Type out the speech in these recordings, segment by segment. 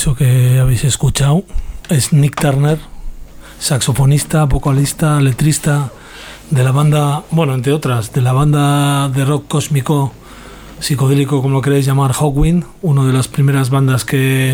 Eso que habéis escuchado es Nick Turner, saxofonista, vocalista, letrista de la banda, bueno, entre otras, de la banda de rock cósmico, psicodélico, como lo queréis llamar, Hawkwind, una de las primeras bandas que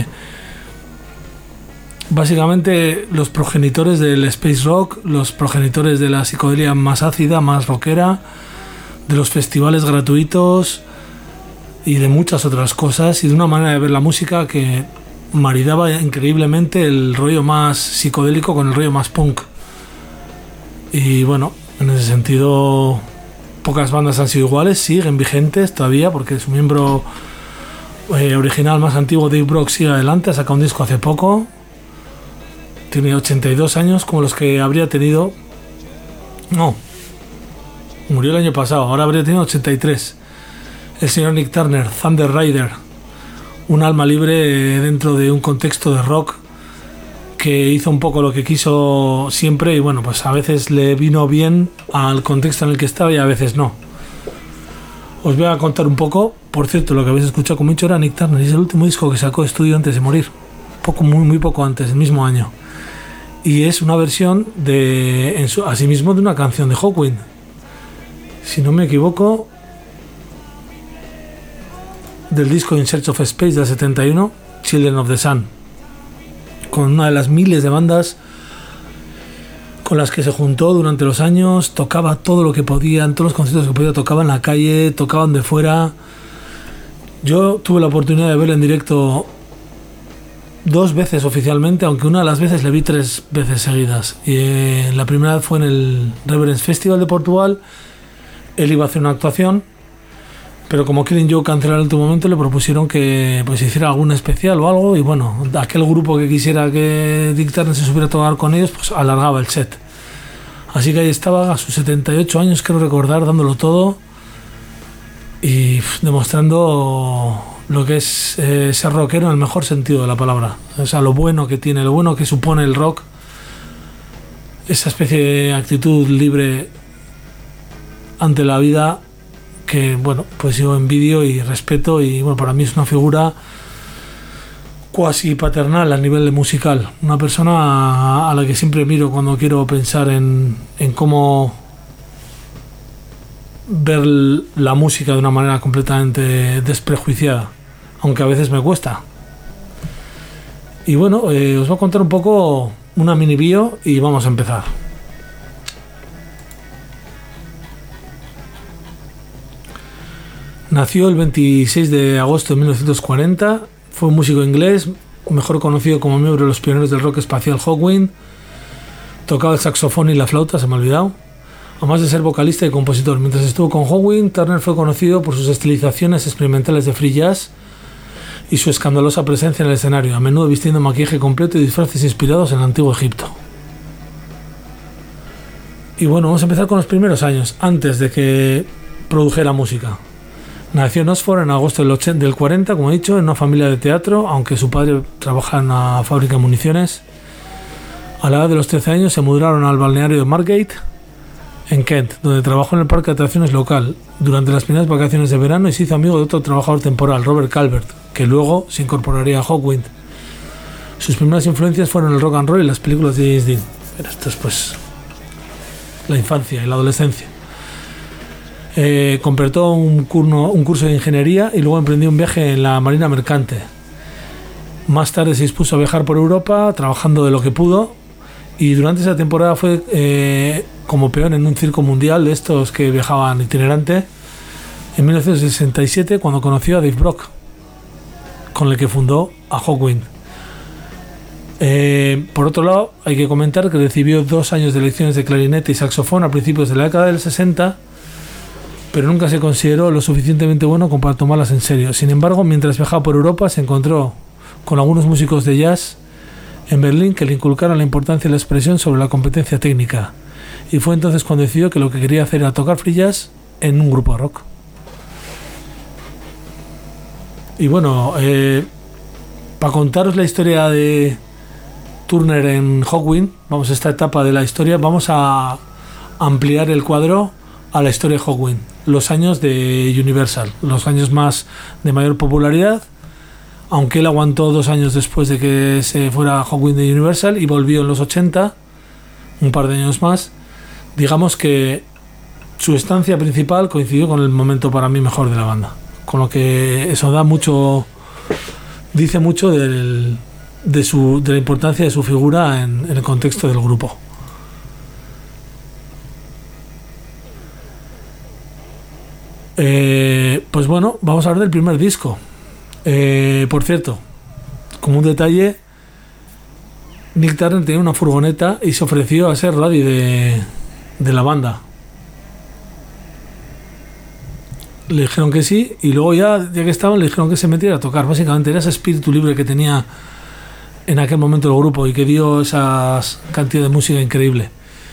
básicamente los progenitores del space rock, los progenitores de la psicodelia más ácida, más rockera, de los festivales gratuitos y de muchas otras cosas, y de una manera de ver la música que maridaba increíblemente el rollo más psicodélico con el rollo más punk. Y bueno, en ese sentido pocas bandas han sido iguales, siguen vigentes todavía, porque su miembro original más antiguo, Dave Brock, sigue adelante, ha sacado un disco hace poco, tiene 82 años como los que habría tenido, no, murió el año pasado, ahora habría tenido 83. El señor Nick Turner, Thunder Rider, un alma libre dentro de un contexto de rock que hizo un poco lo que quiso siempre, y bueno, pues a veces le vino bien al contexto en el que estaba y a veces no. Os voy a contar un poco. Por cierto, lo que habéis escuchado con mucho era Nick Turner, y es el último disco que sacó de estudio antes de morir, muy poco antes, el mismo año, y es una versión de asimismo de una canción de Hawkwind, si no me equivoco, del disco In Search of Space del 71, Children of the Sun, con una de las miles de bandas con las que se juntó durante los años. Tocaba todo lo que podía, en todos los conciertos que podía, tocaba en la calle, tocaban de fuera. Yo tuve la oportunidad de verlo en directo 2 veces oficialmente, aunque una de las veces le vi 3 veces seguidas. Y la primera vez fue en el Reverence Festival de Portugal. Él iba a hacer una actuación, pero como Killing Joke canceló en el último momento, le propusieron que pues hiciera algún especial o algo, y bueno, aquel grupo que quisiera que Nick Turner se subiera a tocar con ellos, pues alargaba el set. Así que ahí estaba a sus 78 años, creo recordar, dándolo todo y demostrando lo que es ser rockero en el mejor sentido de la palabra. O sea, lo bueno que tiene, lo bueno que supone el rock, esa especie de actitud libre ante la vida que, bueno, pues yo envidio y respeto, y bueno, para mí es una figura cuasi paternal a nivel de musical, una persona a la que siempre miro cuando quiero pensar en cómo ver la música de una manera completamente desprejuiciada, aunque a veces me cuesta. Y bueno, os voy a contar un poco una mini bio y vamos a empezar. Nació el 26 de agosto de 1940, fue un músico inglés, mejor conocido como miembro de los pioneros del rock espacial Hawkwind. Tocaba el saxofón y la flauta, se me ha olvidado, además de ser vocalista y compositor. Mientras estuvo con Hawkwind, Turner fue conocido por sus estilizaciones experimentales de free jazz y su escandalosa presencia en el escenario, a menudo vistiendo maquillaje completo y disfraces inspirados en el antiguo Egipto. Y bueno, vamos a empezar con los primeros años, antes de que produjera música. Nació en Oxford en agosto del 40, como he dicho, en una familia de teatro, aunque su padre trabajaba en una fábrica de municiones. A la edad de los 13 años se mudaron al balneario de Margate, en Kent, donde trabajó en el parque de atracciones local durante las primeras vacaciones de verano, y se hizo amigo de otro trabajador temporal, Robert Calvert, que luego se incorporaría a Hawkwind. Sus primeras influencias fueron el rock and roll y las películas de James Dean. Pero esto es pues la infancia y la adolescencia. Completó un curso de ingeniería y luego emprendió un viaje en la marina mercante. Más tarde se dispuso a viajar por Europa trabajando de lo que pudo, y durante esa temporada fue como peón en un circo mundial de estos que viajaban itinerante, en 1967, cuando conoció a Dave Brock, con el que fundó a Hawkwind. Por otro lado, hay que comentar que recibió 2 años de lecciones de clarinete y saxofón a principios de la década del 60, pero nunca se consideró lo suficientemente bueno como para tomarlas en serio. Sin embargo, mientras viajaba por Europa, se encontró con algunos músicos de jazz en Berlín que le inculcaron la importancia de la expresión sobre la competencia técnica, y fue entonces cuando decidió que lo que quería hacer era tocar free jazz en un grupo de rock. Y bueno, para contaros la historia de Turner en Hawkwind, vamos a esta etapa de la historia, vamos a ampliar el cuadro a la historia de Hawkwind, los años de Universal, los años más de mayor popularidad, aunque él aguantó 2 años después de que se fuera Hawkwind de Universal y volvió en los 80, un par de años más. Digamos que su estancia principal coincidió con el momento para mí mejor de la banda, con lo que eso da mucho, dice mucho de la importancia de su figura en el contexto del grupo. Pues bueno, vamos a hablar del primer disco. Por cierto, como un detalle, Nick Turner tenía una furgoneta y se ofreció a ser roadie de la banda. Le dijeron que sí, y luego ya que estaban, le dijeron que se metiera a tocar. Básicamente era ese espíritu libre que tenía en aquel momento el grupo y que dio esa cantidad de música increíble.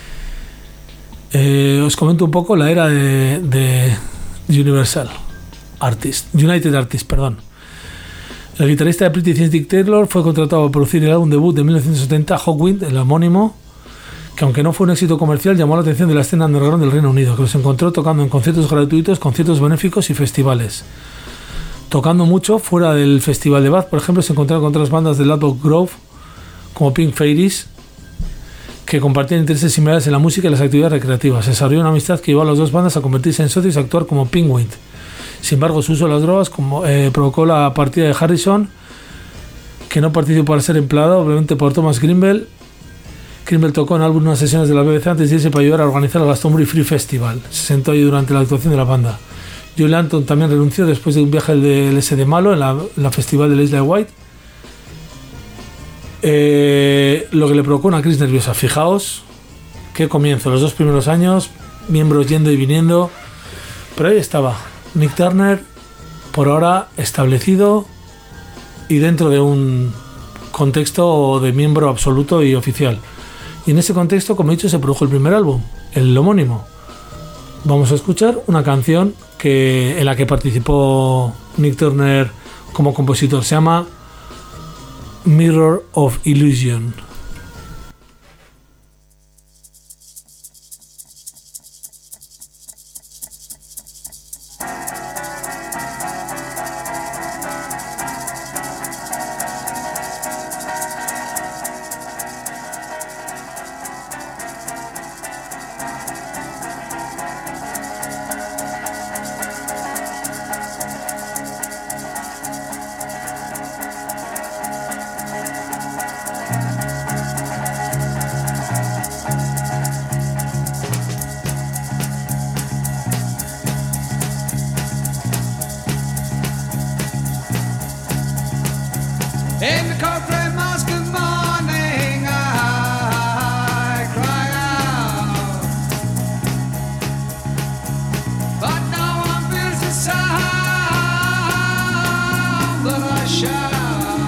Os comento un poco la era de United Artists, perdón. El guitarrista de Pretty Things, Dick Taylor, fue contratado para producir el álbum debut de 1970, Hawkwind, el homónimo, que aunque no fue un éxito comercial, llamó la atención de la escena underground del Reino Unido, que los encontró tocando en conciertos gratuitos, conciertos benéficos y festivales. Tocando mucho fuera del Festival de Bath, por ejemplo, se encontraron con otras bandas de Ladbroke Grove, como Pink Fairies, que compartían intereses similares en la música y las actividades recreativas. Se desarrolló una amistad que llevó a las dos bandas a convertirse en socios y actuar como Penguin. Sin embargo, su uso de las drogas provocó la partida de Harrison, que no participó para ser empleado, obviamente por Thomas Grimble. Grimble tocó en algunas sesiones de la BBC antes de irse para ayudar a organizar el Glastonbury Free Festival. Se sentó allí durante la actuación de la banda. Joe Lanton también renunció después de un viaje del SD Malo en la festival de la Isla de White. Lo que le provocó una crisis nerviosa. Fijaos qué comienzo, los 2 primeros años, miembros yendo y viniendo, pero ahí estaba Nick Turner, por ahora establecido y dentro de un contexto de miembro absoluto y oficial. Y en ese contexto, como he dicho, se produjo el primer álbum, el homónimo. Vamos a escuchar una canción en la que participó Nick Turner como compositor. Se llama Mirror of Illusion. In the corporate mosque of morning, I cry out, but no one feels the sound that I shout,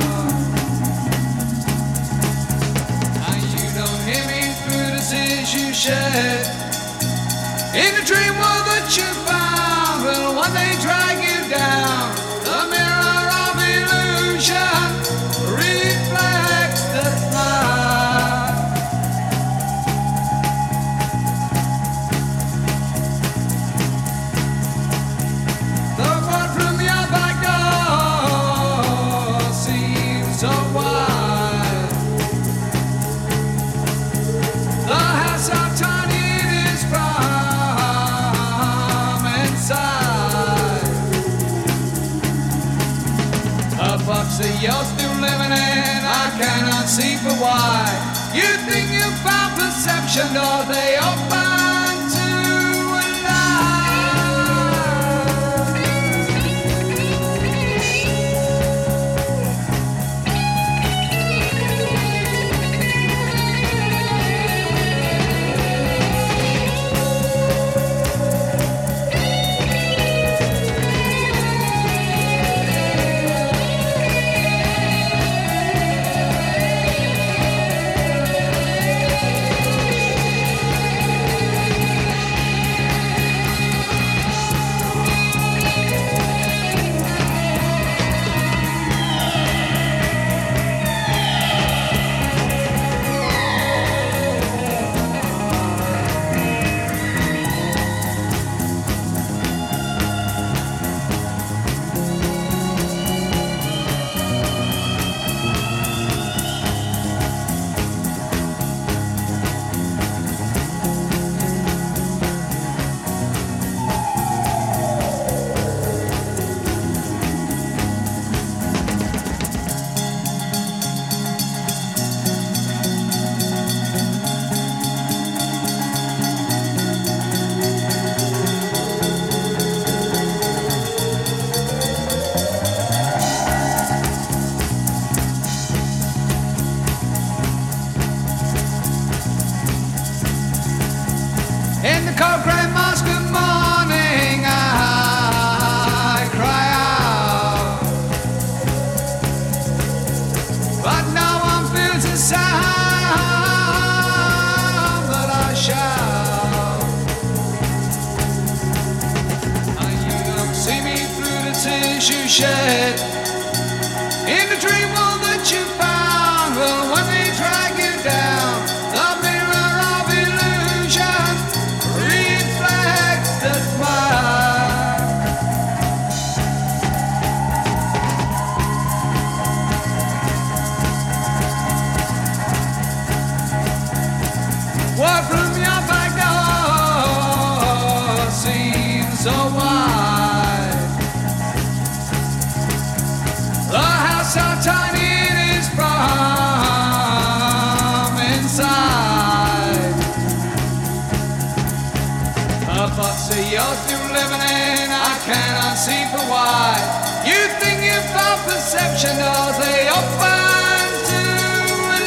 and you don't hear me through the tears you shed. In the dream world that you found will one day drag you down. The mirror of illusion reflects the smile. The world from your back door seems so wide. The house so tiny it is from inside. A box that you're still living in, I cannot see for why. You think you found perception, or they open to a shed. In the dream world that you found, well, when they drag you down, the mirror of illusion reflects the smile. What from your back door seems so wide. The house so tiny it is from inside. The thoughts of you're still living in, I cannot see for why. You think you found perception, doors they open to a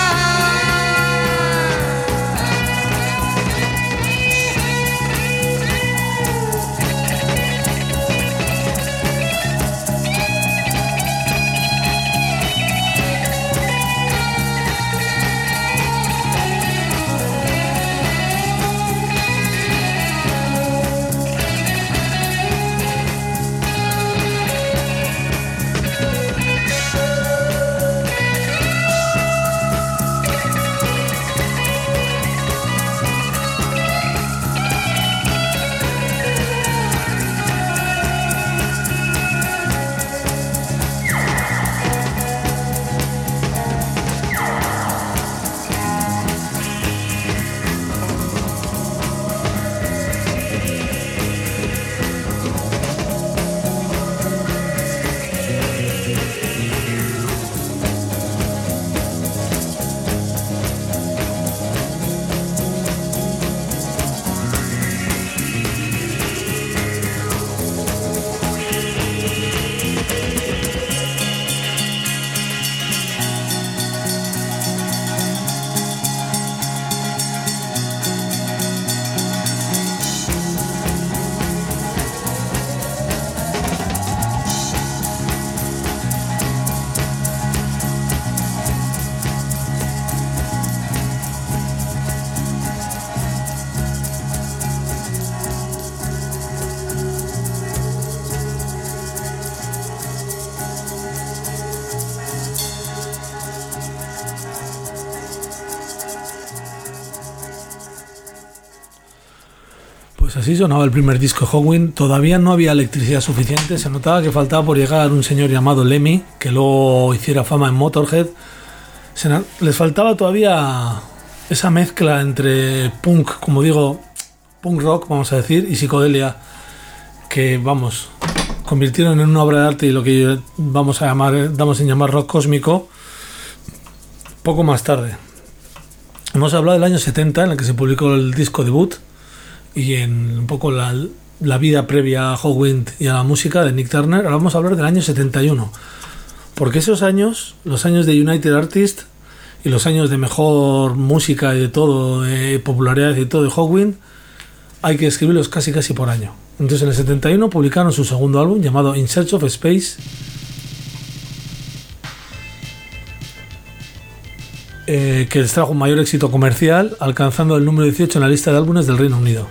Pues así sonaba el primer disco de Hawkwind. Todavía no había electricidad suficiente, se notaba que faltaba por llegar un señor llamado Lemmy, que luego hiciera fama en Motorhead. Les faltaba todavía esa mezcla entre punk, como digo, punk rock, vamos a decir, y psicodelia, que, vamos, convirtieron en una obra de arte y lo que damos en llamar rock cósmico poco más tarde. Hemos hablado del año 70, en el que se publicó el disco debut, y en un poco la vida previa a Hawkwind y a la música de Nick Turner. Ahora vamos a hablar del año 71, porque esos años, los años de United Artists y los años de mejor música y de todo, popularidad y todo de Hawkwind, hay que escribirlos casi por año. Entonces en el 71 publicaron su segundo álbum llamado In Search of Space, que les trajo un mayor éxito comercial, alcanzando el número 18 en la lista de álbumes del Reino Unido.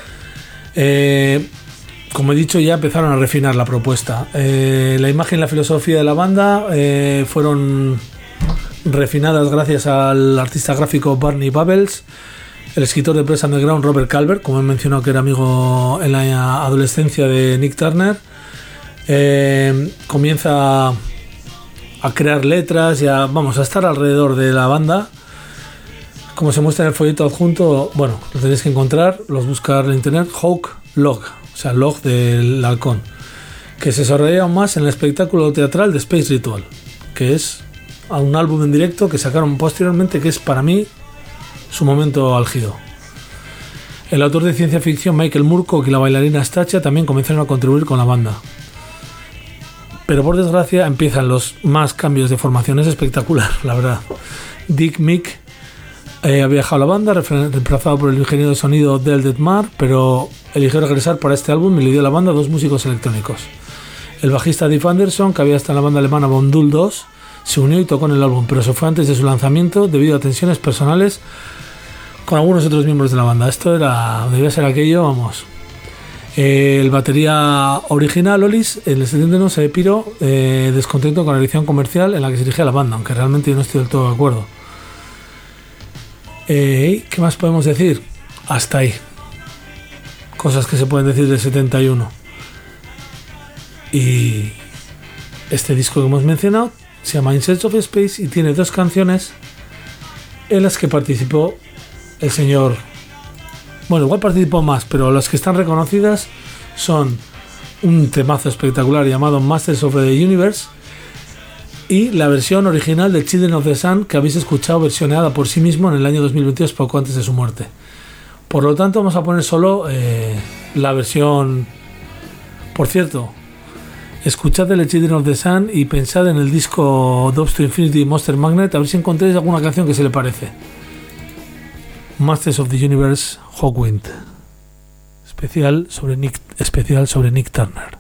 Como he dicho, ya empezaron a refinar la propuesta. La imagen y la filosofía de la banda fueron refinadas gracias al artista gráfico Barney Bubbles, el escritor de Press Underground Robert Calvert, como he mencionado, que era amigo en la adolescencia de Nick Turner. Comienza a crear letras y a estar alrededor de la banda. Como se muestra en el folleto adjunto, bueno, lo tenéis que encontrar, los buscar en internet, Hawk Log, o sea, log del halcón, que se desarrolla aún más en el espectáculo teatral de Space Ritual, que es a un álbum en directo que sacaron posteriormente, que es para mí su momento álgido. El autor de ciencia ficción Michael Moorcock y la bailarina Stacia también comenzaron a contribuir con la banda. Pero por desgracia empiezan los más cambios de formación. Es espectacular, la verdad. Dick Mick había dejado la banda, reemplazado por el ingeniero de sonido Del Detmar, pero eligió regresar para este álbum y le dio a la banda dos músicos electrónicos. El bajista Dave Anderson, que había estado en la banda alemana Von Dull 2, se unió y tocó en el álbum, pero se fue antes de su lanzamiento debido a tensiones personales con algunos otros miembros de la banda. Esto debía ser aquello, vamos. El batería original, Olis, en el 71 se piró descontento con la edición comercial en la que se dirigía la banda, aunque realmente yo no estoy del todo de acuerdo. ¿Qué más podemos decir? Hasta ahí. Cosas que se pueden decir del 71. Y este disco que hemos mencionado se llama In Search of Space y tiene 2 canciones en las que participó el señor. Bueno, igual participó más, pero las que están reconocidas son un temazo espectacular llamado Masters of the Universe y la versión original de Children of the Sun que habéis escuchado versioneada por sí mismo en el año 2022, poco antes de su muerte. Por lo tanto, vamos a poner solo la versión. Por cierto, escuchad el Children of the Sun y pensad en el disco Dubs to Infinity Monster Magnet, a ver si encontráis alguna canción que se le parece. Masters of the Universe, Hawkwind, especial sobre Nick Turner.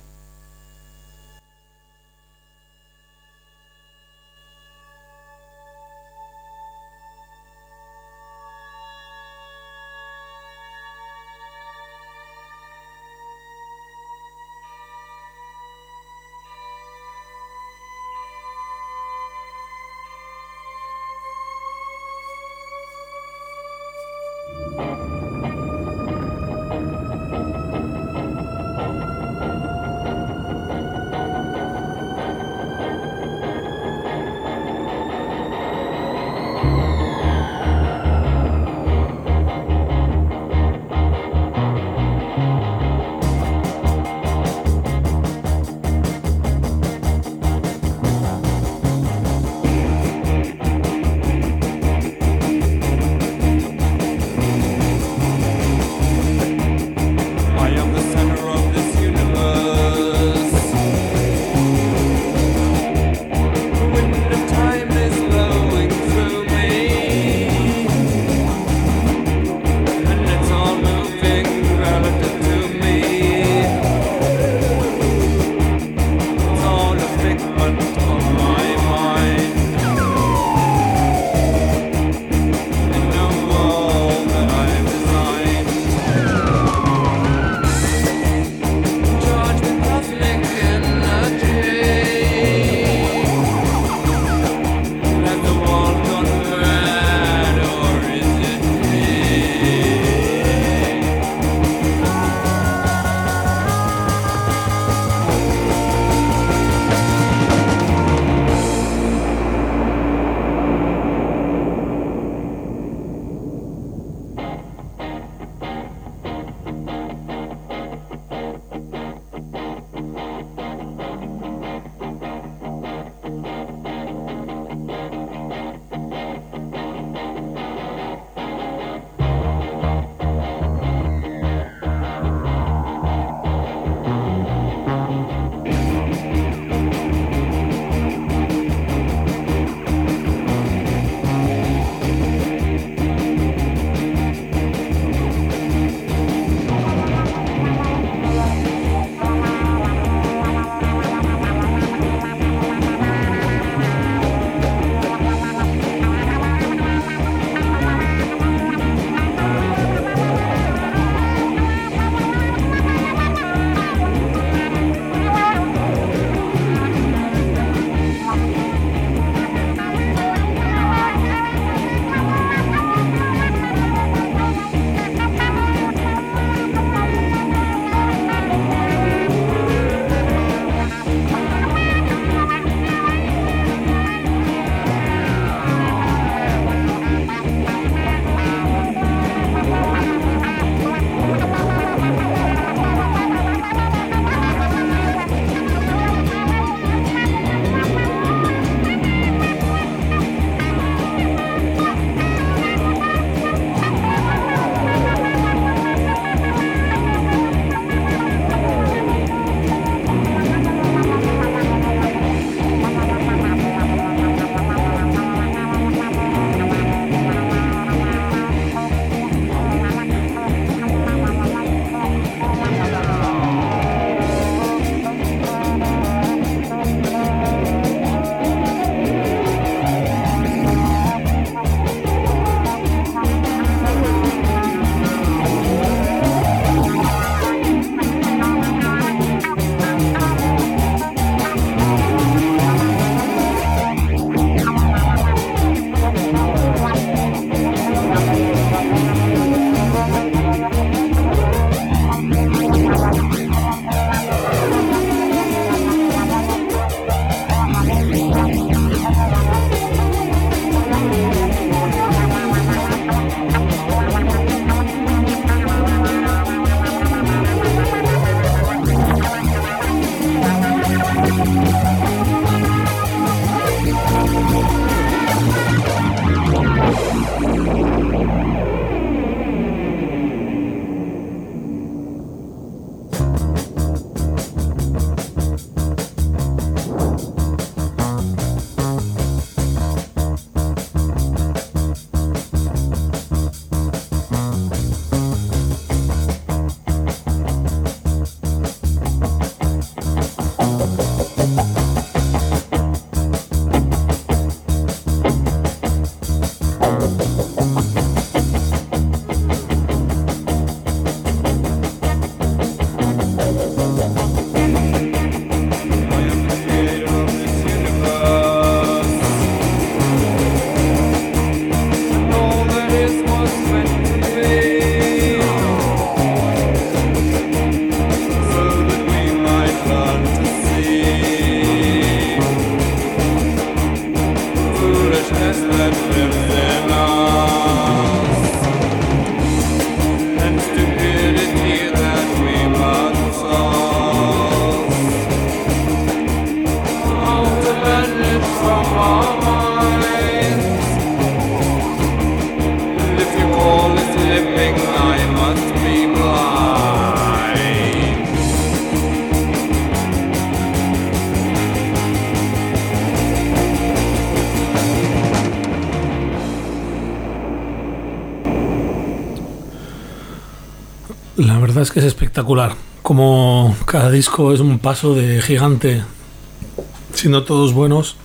La verdad es que es espectacular. Como cada disco es un paso de gigante, siendo todos buenos.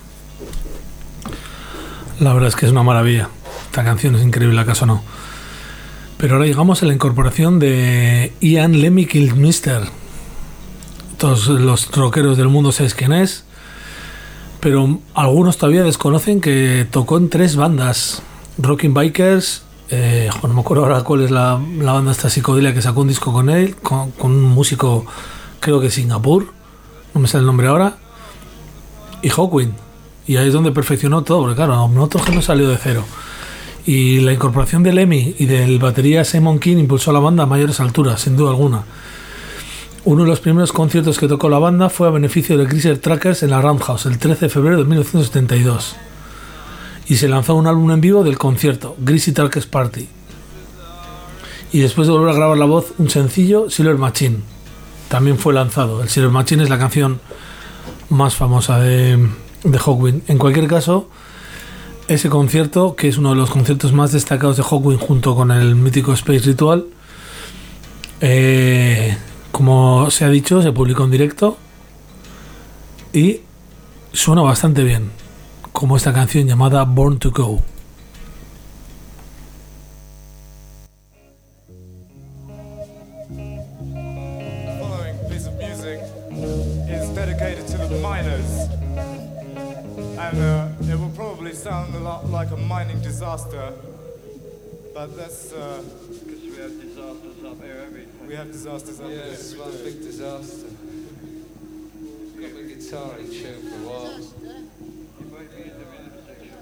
La verdad es que es una maravilla. Esta canción es increíble, ¿acaso no? Pero ahora llegamos a la incorporación de Ian Lemmy Kilmister. Todos los rockeros del mundo sabéis quién es, pero algunos todavía desconocen que tocó en 3 bandas. Rocking Bikers, no me acuerdo ahora cuál es la banda esta psicodelia que sacó un disco con él, con un músico, creo que de Singapur, no me sale el nombre ahora, y Hawkwind. Y ahí es donde perfeccionó todo, porque claro, nosotros que no salió de cero. Y la incorporación de Lemmy y del batería Simon King impulsó a la banda a mayores alturas, sin duda alguna. Uno de los primeros conciertos que tocó la banda fue a beneficio de Greaser Trackers en la Roundhouse el 13 de febrero de 1972. Y se lanzó un álbum en vivo del concierto, Greasy Trackers Party. Y después de volver a grabar la voz, un sencillo, Silver Machine. También fue lanzado. El Silver Machine es la canción más famosa de Hawkwind. En cualquier caso, ese concierto, que es uno de los conciertos más destacados de Hawkwind junto con el mítico Space Ritual, como se ha dicho, se publicó en directo y suena bastante bien, como esta canción llamada Born to Go. It will probably sound a lot like a mining disaster, but that's because we have disasters up here every time. We have disasters up here. Yes, one big disaster. Got the guitar in tune for a while. You might be in the rhythm section.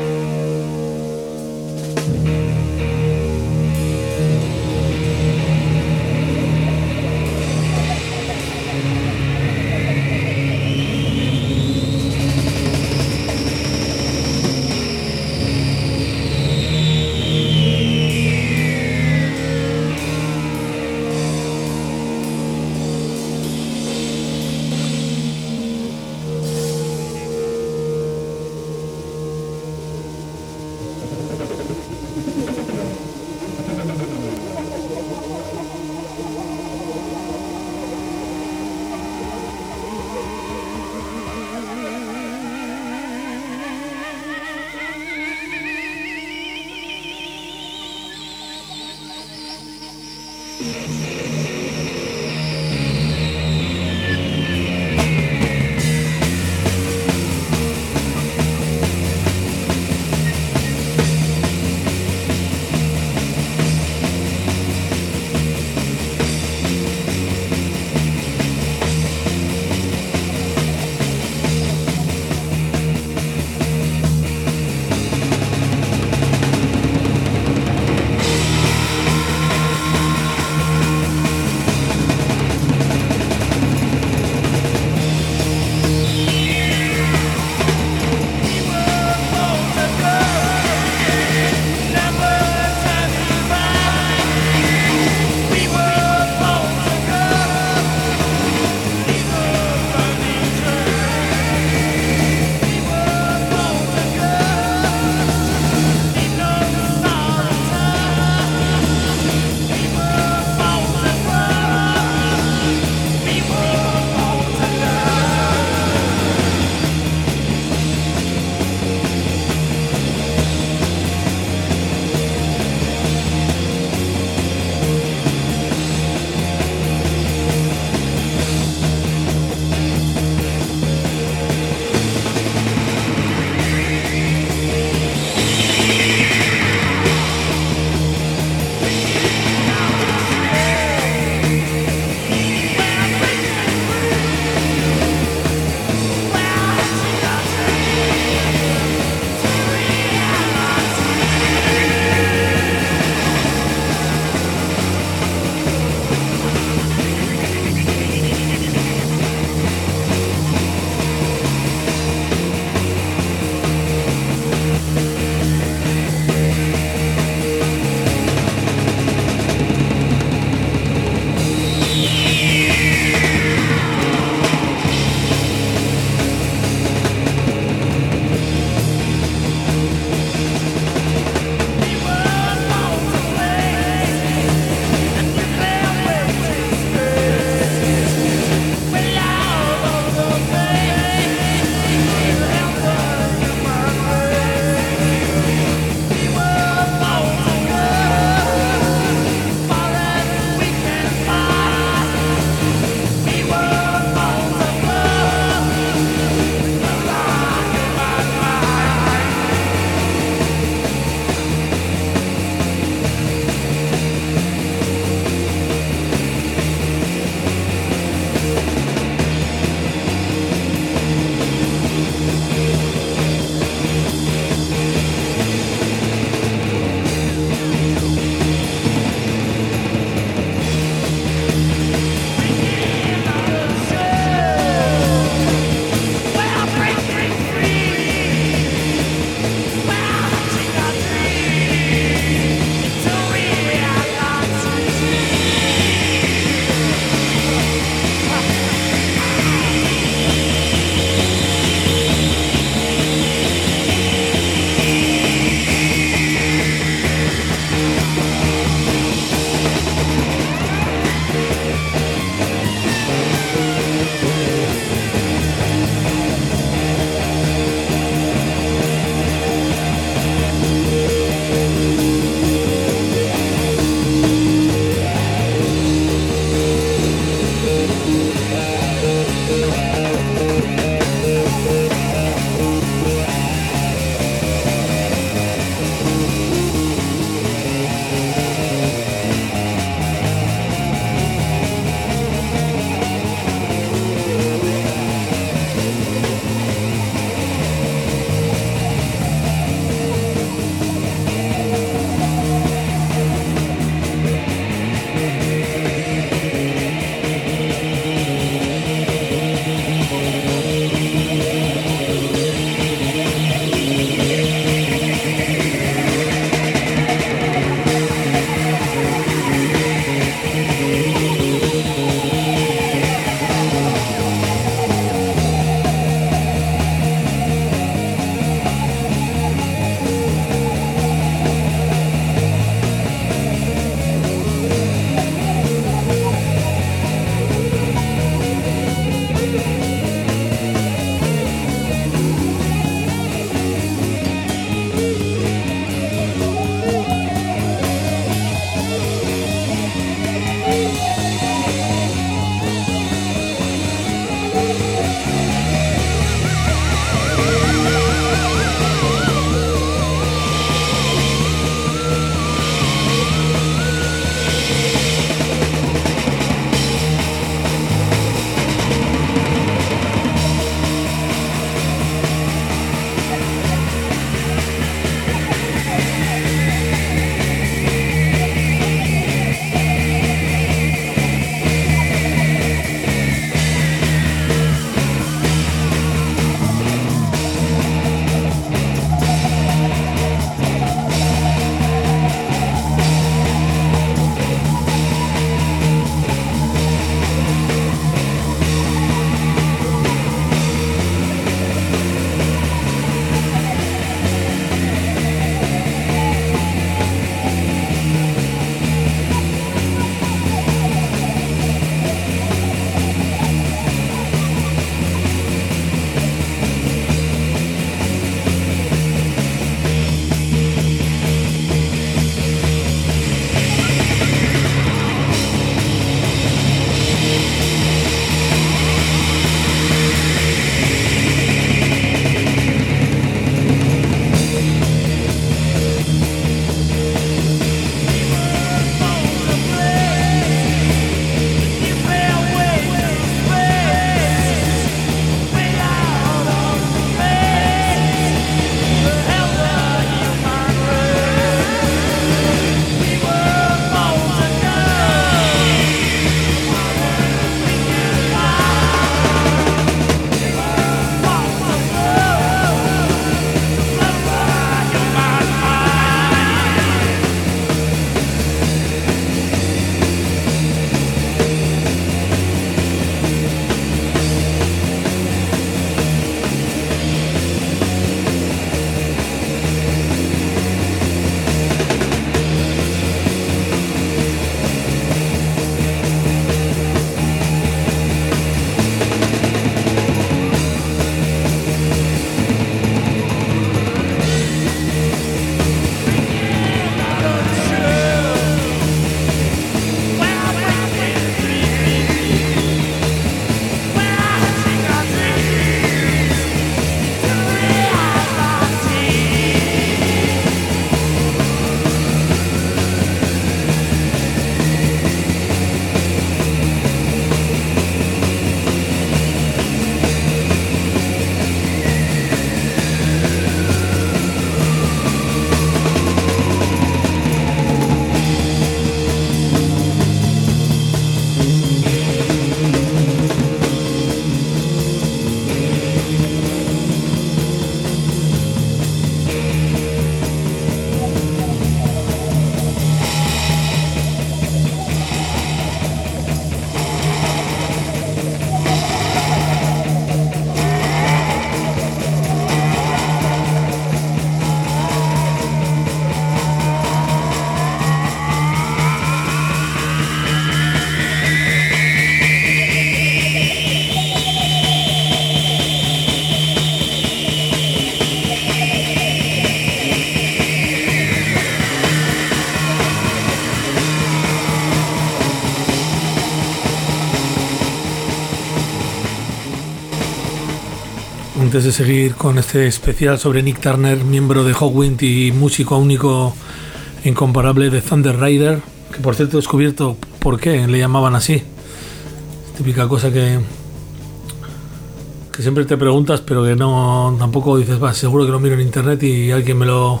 Antes de seguir con este especial sobre Nick Turner, miembro de Hawkwind y músico único e incomparable de Thunder Rider, que por cierto he descubierto por qué le llamaban así. Típica cosa que siempre te preguntas, pero que no tampoco dices, va, seguro que lo miro en internet y alguien me lo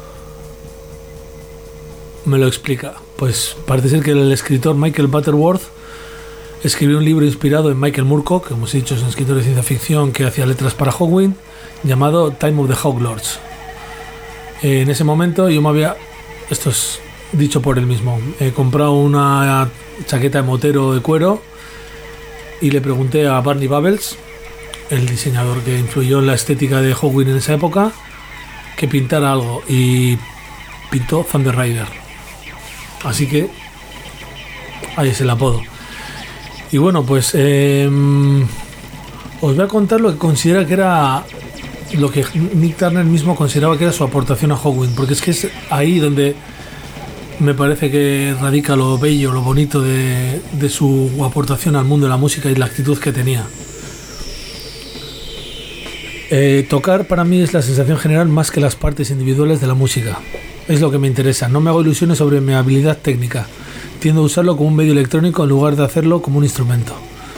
explica. Pues parece ser que el escritor Michael Butterworth escribió un libro inspirado en Michael Moorcock, que hemos dicho es un escritor de ciencia ficción que hacía letras para Hawkwind, llamado Time of the Hawk Lords. En ese momento yo me había, esto es dicho por él mismo, he comprado una chaqueta de motero de cuero y le pregunté a Barney Bubbles, el diseñador que influyó en la estética de Hawkwind en esa época, que pintara algo, y pintó Thunder Rider. Así que ahí es el apodo. Y bueno, pues os voy a contar lo que considera que era, lo que Nick Turner mismo consideraba que era su aportación a Hawkwind, porque es que es ahí donde me parece que radica lo bello, lo bonito de su aportación al mundo de la música y la actitud que tenía. Tocar para mí es la sensación general más que las partes individuales de la música. Es lo que me interesa. No me hago ilusiones sobre mi habilidad técnica. Tiendo a usarlo como un medio electrónico en lugar de hacerlo como un instrumento.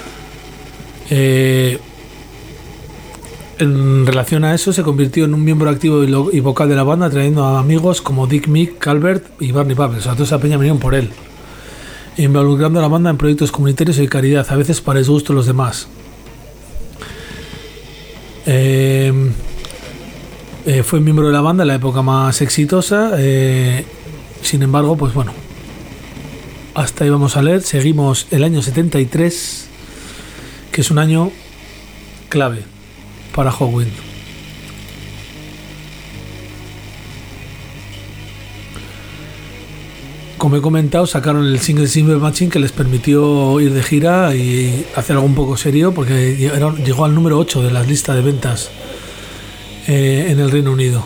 En relación a eso, se convirtió en un miembro activo y vocal de la banda, trayendo a amigos como Dick Mick, Calvert y Barney Bubbles. O sea, toda esa peña vinieron por él, involucrando a la banda en proyectos comunitarios y de caridad, a veces para disgusto de los demás. Fue miembro de la banda en la época más exitosa. Sin embargo, pues bueno, hasta ahí vamos a leer. Seguimos el año 73, que es un año clave para Hawkwind. Como he comentado, sacaron el single Silver Machine, que les permitió ir de gira y hacer algo un poco serio, porque llegó al número 8 de las listas de ventas en el Reino Unido.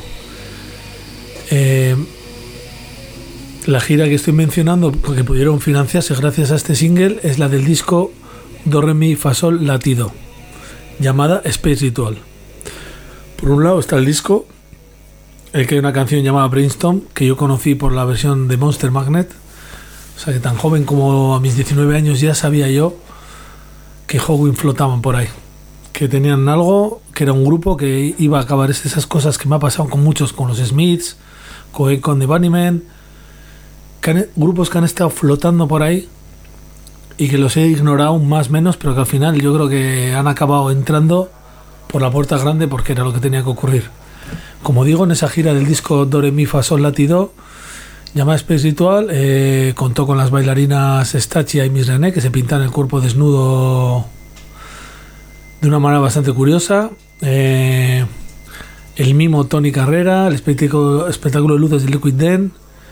La gira que estoy mencionando, porque pudieron financiarse gracias a este single, es la del disco Do Re Mi Fa Sol La Ti Do, llamada Space Ritual. Por un lado está el disco, el que hay una canción llamada Brainstorm, que yo conocí por la versión de Monster Magnet. O sea que tan joven como a mis 19 años ya sabía yo que Hawkwind flotaban por ahí, que tenían algo, que era un grupo que iba a acabar. Esas cosas que me ha pasado con muchos, con los Smiths, con The Bunnymen, grupos que han estado flotando por ahí y que los he ignorado más o menos, pero que al final yo creo que han acabado entrando por la puerta grande, porque era lo que tenía que ocurrir. Como digo, en esa gira del disco Do Re Mi Fa Sol La Ti Do, llamada Space Ritual, contó con las bailarinas Stachia y Miss René, que se pintan el cuerpo desnudo de una manera bastante curiosa. El mimo Tony Carrera, el espectáculo de luces de Liquid Den,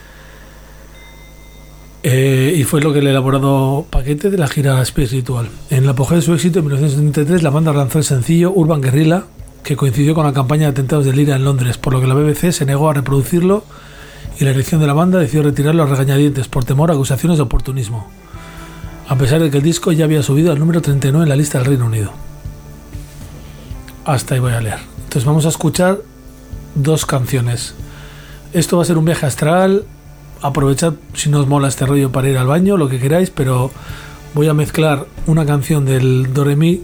y fue lo que el elaborado paquete de la gira Space Ritual. En el apogeo de su éxito, en 1973, la banda lanzó el sencillo Urban Guerrilla, que coincidió con la campaña de atentados de Lira en Londres, por lo que la BBC se negó a reproducirlo y la dirección de la banda decidió retirarlo a regañadientes por temor a acusaciones de oportunismo, a pesar de que el disco ya había subido al número 39 en la lista del Reino Unido. Hasta ahí voy a leer. Entonces vamos a escuchar dos canciones. Esto va a ser un viaje astral. Aprovechad si no os mola este rollo para ir al baño, lo que queráis, pero voy a mezclar una canción del Do Re Mi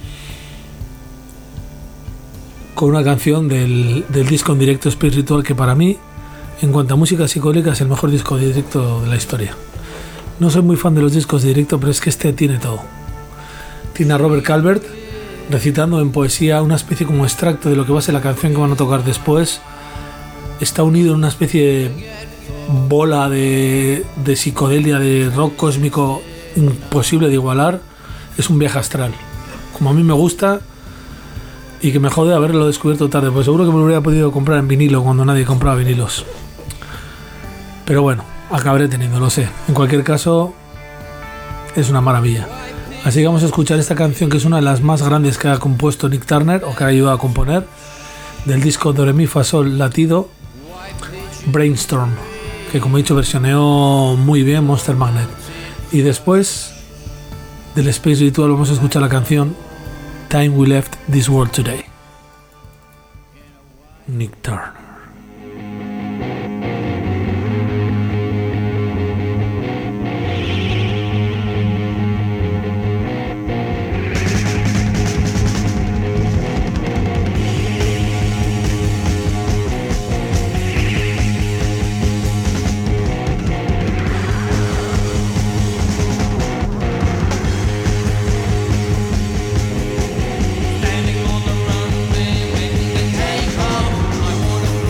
con una canción del disco en directo Space Ritual, que para mí, en cuanto a música psicodélica, es el mejor disco de directo de la historia. No soy muy fan de los discos de directo, pero es que este tiene todo. Tiene a Robert Calvert recitando en poesía una especie como extracto de lo que va a ser la canción que van a tocar después. Está unido en una especie de bola de psicodelia, de rock cósmico imposible de igualar. Es un viaje astral, como a mí me gusta, y que me jode haberlo descubierto tarde, pues seguro que me lo hubiera podido comprar en vinilo cuando nadie compraba vinilos, pero bueno, acabaré teniendo, lo sé. En cualquier caso, es una maravilla. Así que vamos a escuchar esta canción, que es una de las más grandes que ha compuesto Nick Turner, o que ha ayudado a componer, del disco Do Re Mi Fa Sol La Ti Do, Brainstorm, que como he dicho versioneó muy bien Monster Magnet. Y después del Space Ritual vamos a escuchar la canción Time We Left This World Today. Nick Turner. Standing on the runway, waiting to take off. I wanna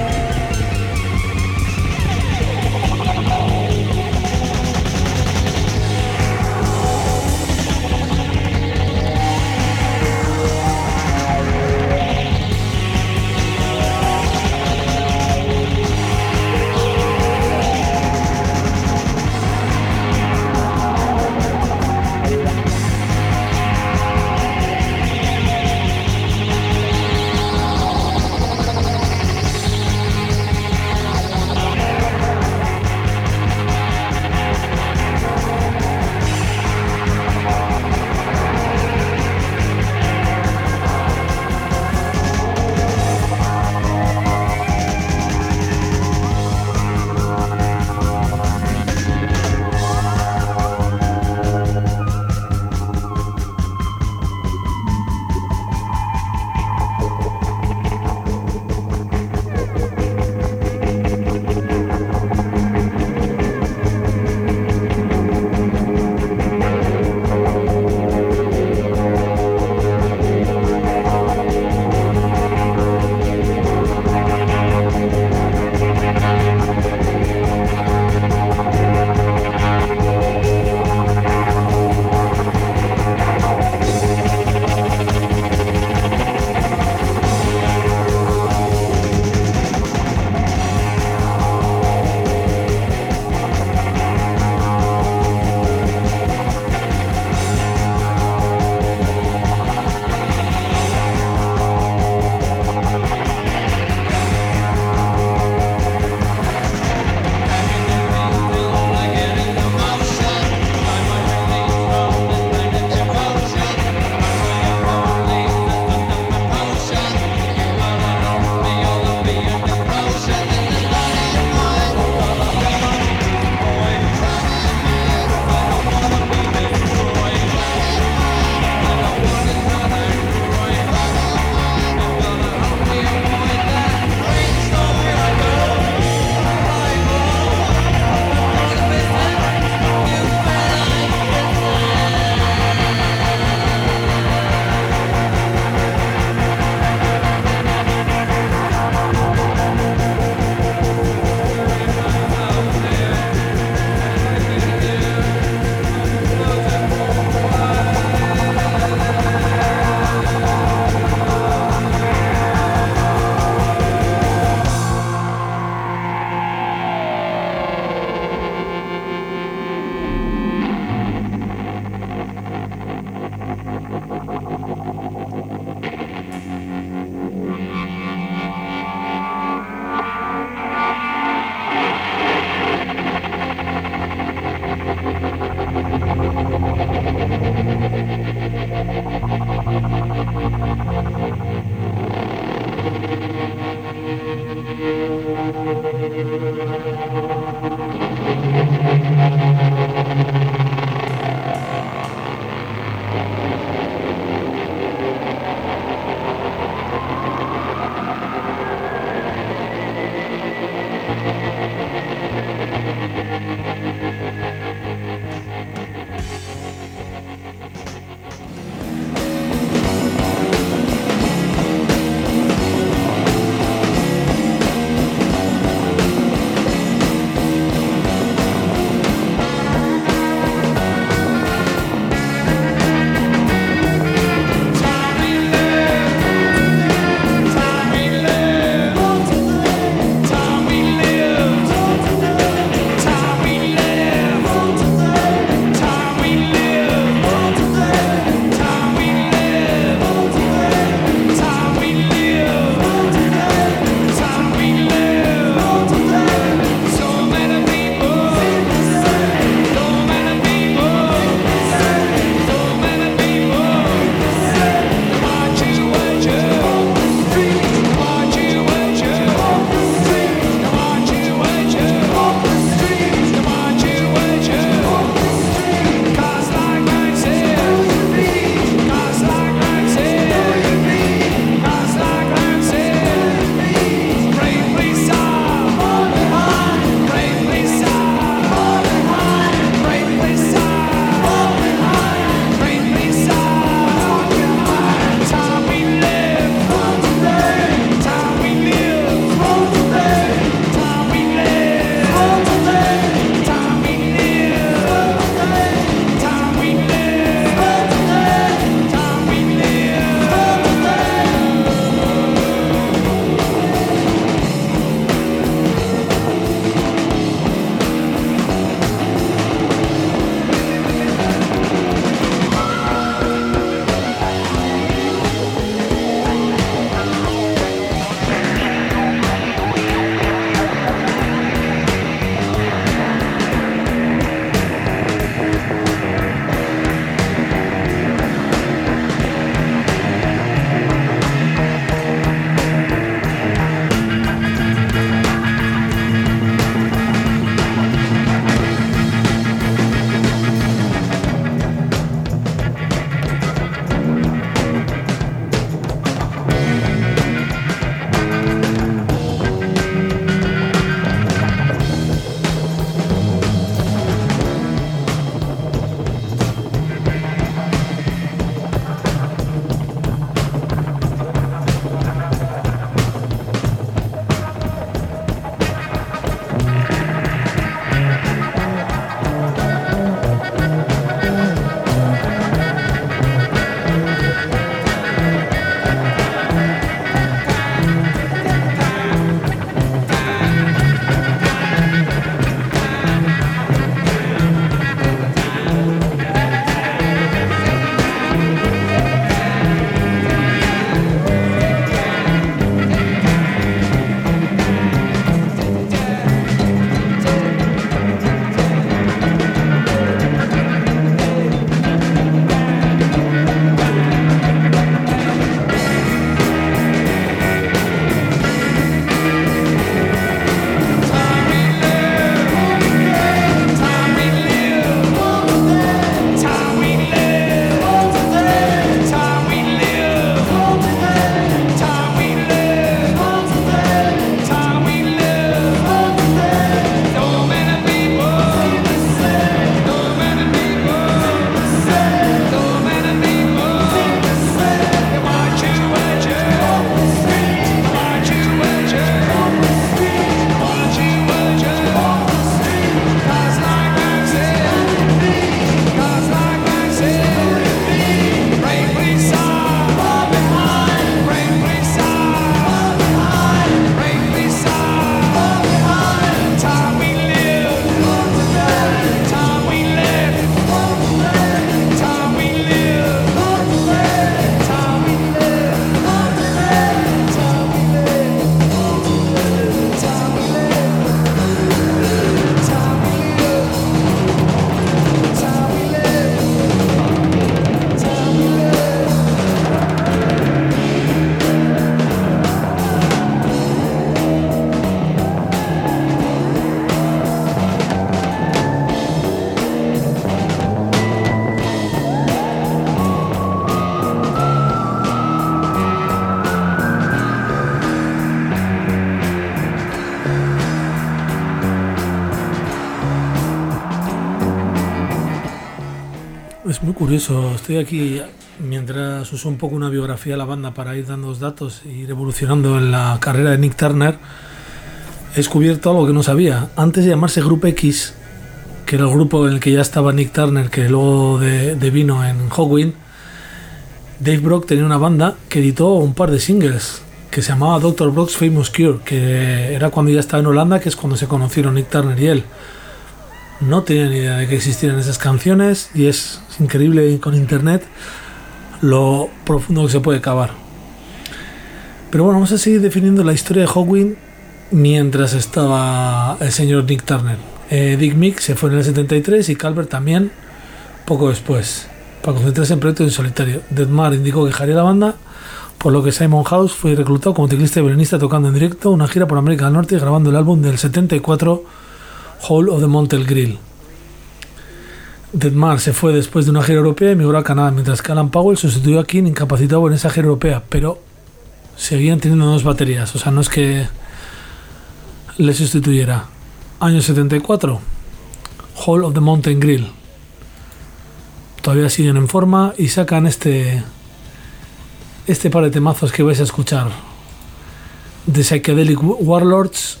Muy curioso, estoy aquí mientras uso un poco una biografía de la banda para ir dando los datos y ir evolucionando en la carrera de Nick Turner. He descubierto algo que no sabía. Antes de llamarse Group X, que era el grupo en el que ya estaba Nick Turner, que luego devino en Hawkwind, Dave Brock tenía una banda que editó un par de singles que se llamaba Dr. Brock's Famous Cure, que era cuando ya estaba en Holanda, que es cuando se conocieron Nick Turner y él. No tenía ni idea de que existieran esas canciones y es increíble con internet lo profundo que se puede cavar. Pero bueno, vamos a seguir definiendo la historia de Hawkwind mientras estaba el señor Nick Turner. Dick Meek se fue en el 73 y Calvert también poco después, para concentrarse en proyectos en solitario. Deadmar indicó que dejaría la banda, por lo que Simon House fue reclutado como teclista y violinista, tocando en directo una gira por América del Norte y grabando el álbum del 74, Hall of the Mountain Grill. Deadmar se fue después de una gira europea y emigró a Canadá, mientras que Alan Powell sustituyó a King, incapacitado en esa gira europea, pero seguían teniendo dos baterías, o sea, no es que le sustituyera. Año 74, Hall of the Mountain Grill. Todavía siguen en forma y sacan este par de temazos que vais a escuchar. The Psychedelic Warlords.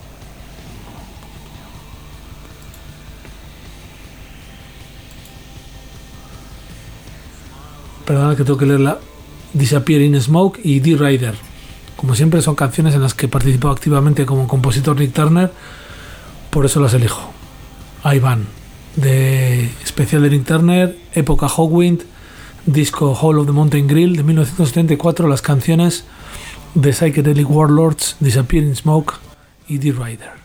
Perdona que tengo que leerla. Disappear in Smoke y D-Rider. Como siempre son canciones en las que participó activamente como compositor Nick Turner, por eso las elijo. Ahí van, de especial de Nick Turner, época Hawkwind, disco Hall of the Mountain Grill de 1974, las canciones de Psychedelic Warlords, Disappear in Smoke y D-Rider.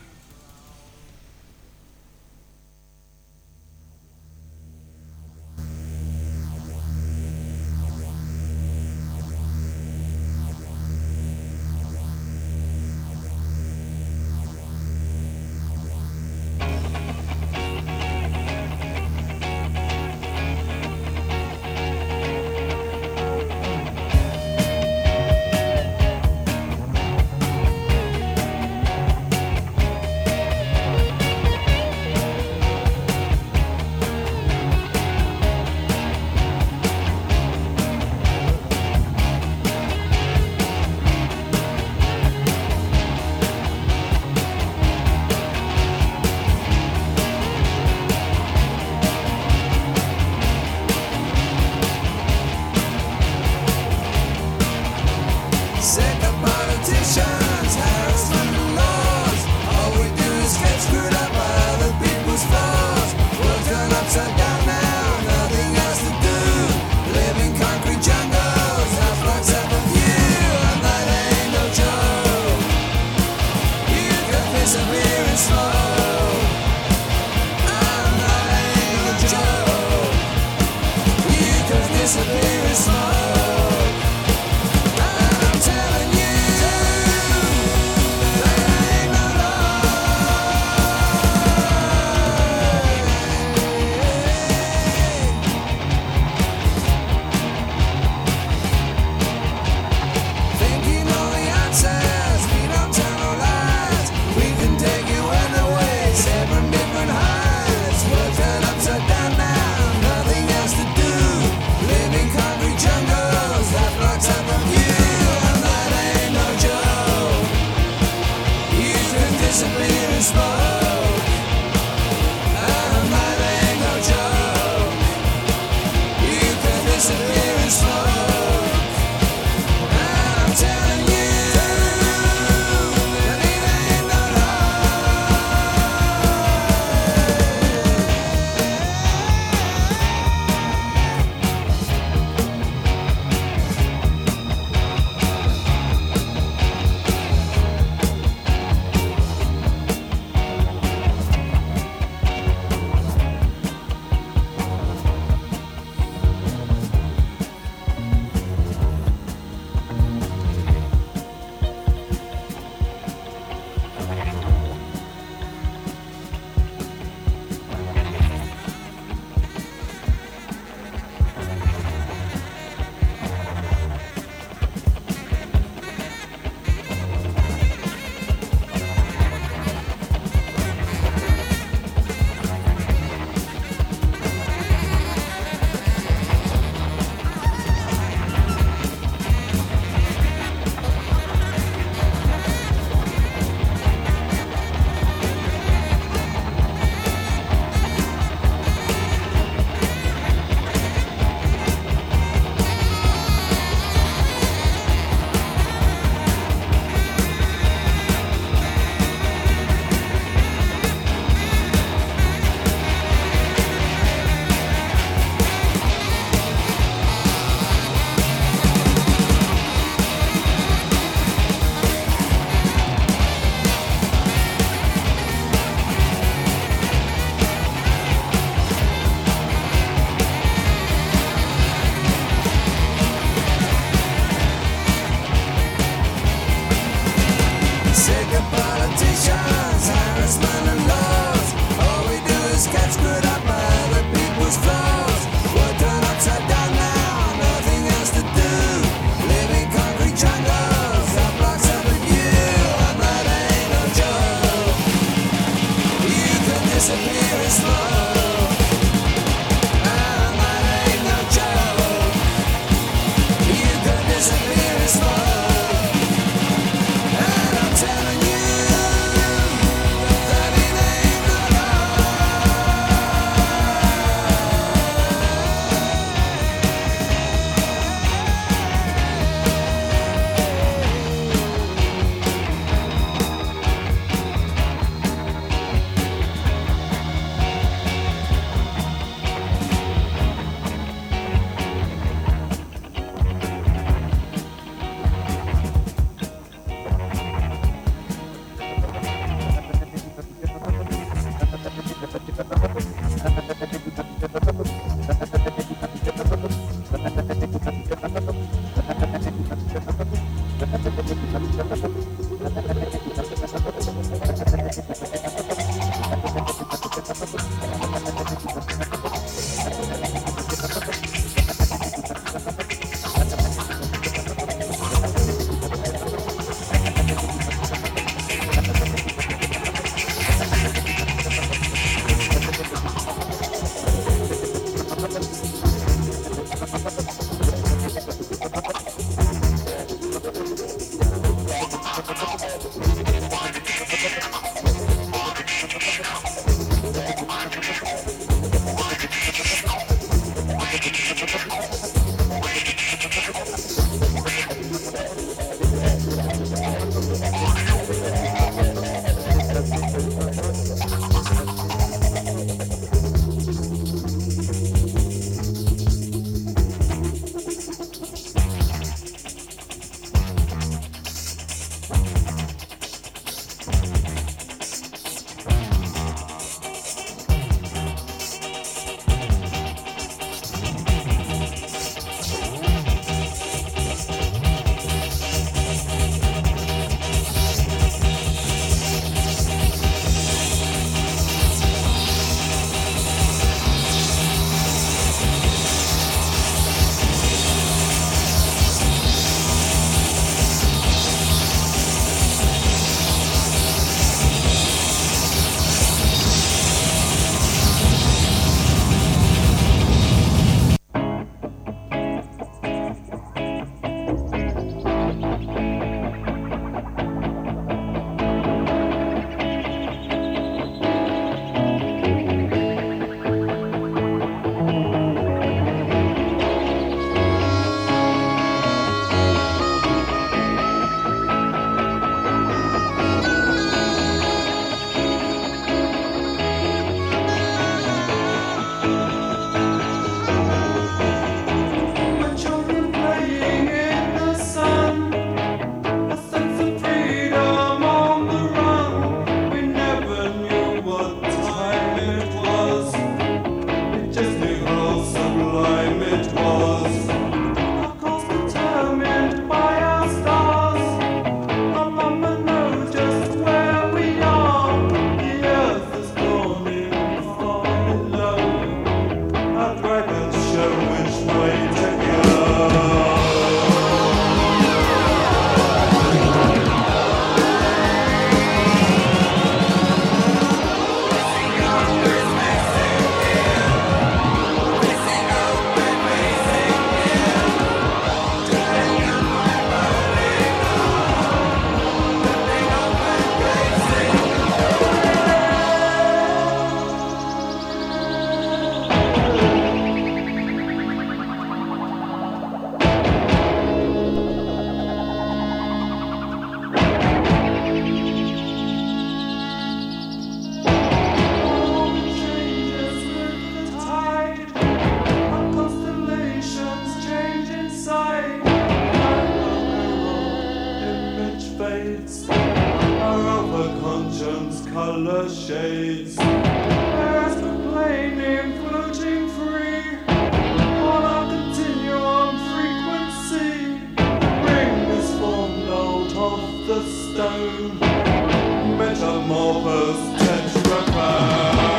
fades are of a conscience color shades. Whereas the plane name floating free on our continuum frequency, ring is formed out of the stone, metamorphosed tetrapod.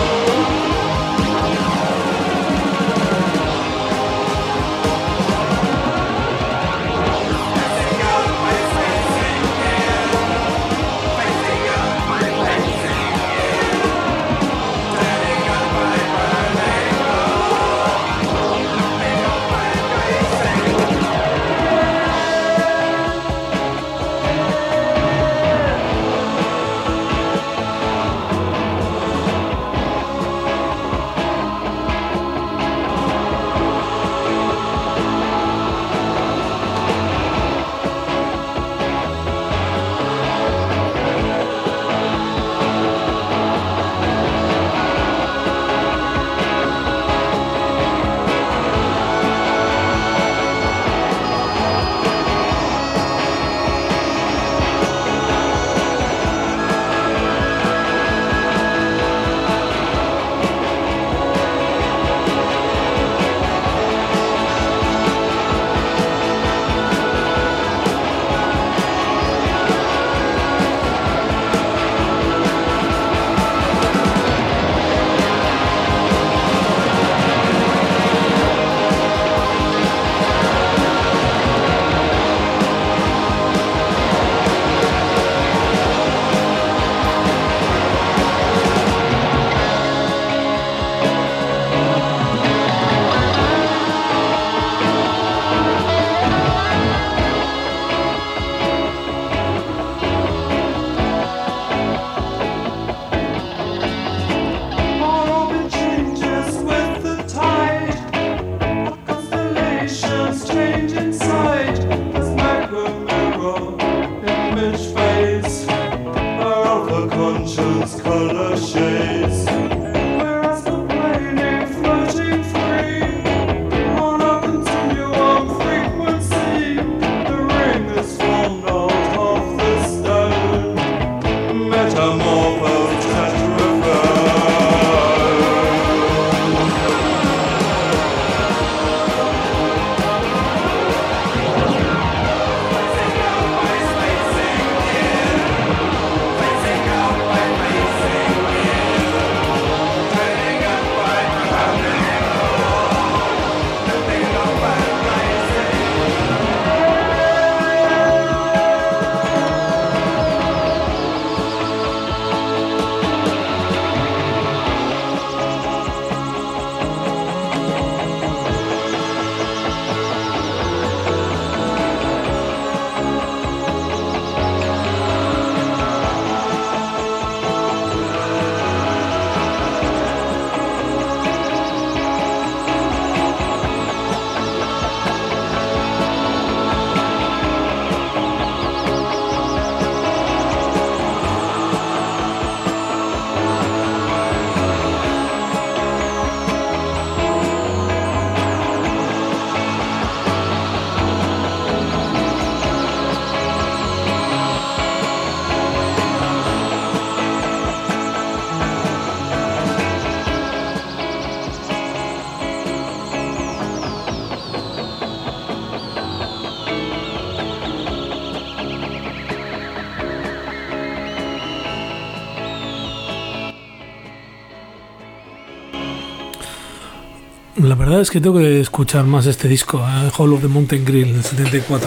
La verdad es que tengo que escuchar más este disco, Hall of the Mountain Grill, del 74.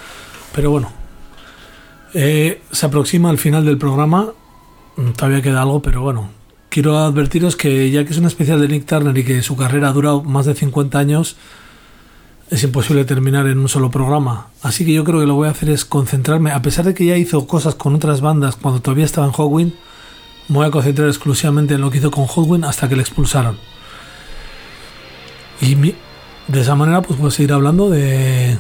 Pero bueno, se aproxima al final del programa. Todavía queda algo, pero bueno. Quiero advertiros que ya que es un especial de Nick Turner y que su carrera ha durado más de 50 años, es imposible terminar en un solo programa. Así que yo creo que lo que voy a hacer es concentrarme, a pesar de que ya hizo cosas con otras bandas cuando todavía estaba en Hawkwind, me voy a concentrar exclusivamente en lo que hizo con Hawkwind hasta que le expulsaron. Y de esa manera pues voy a seguir hablando de...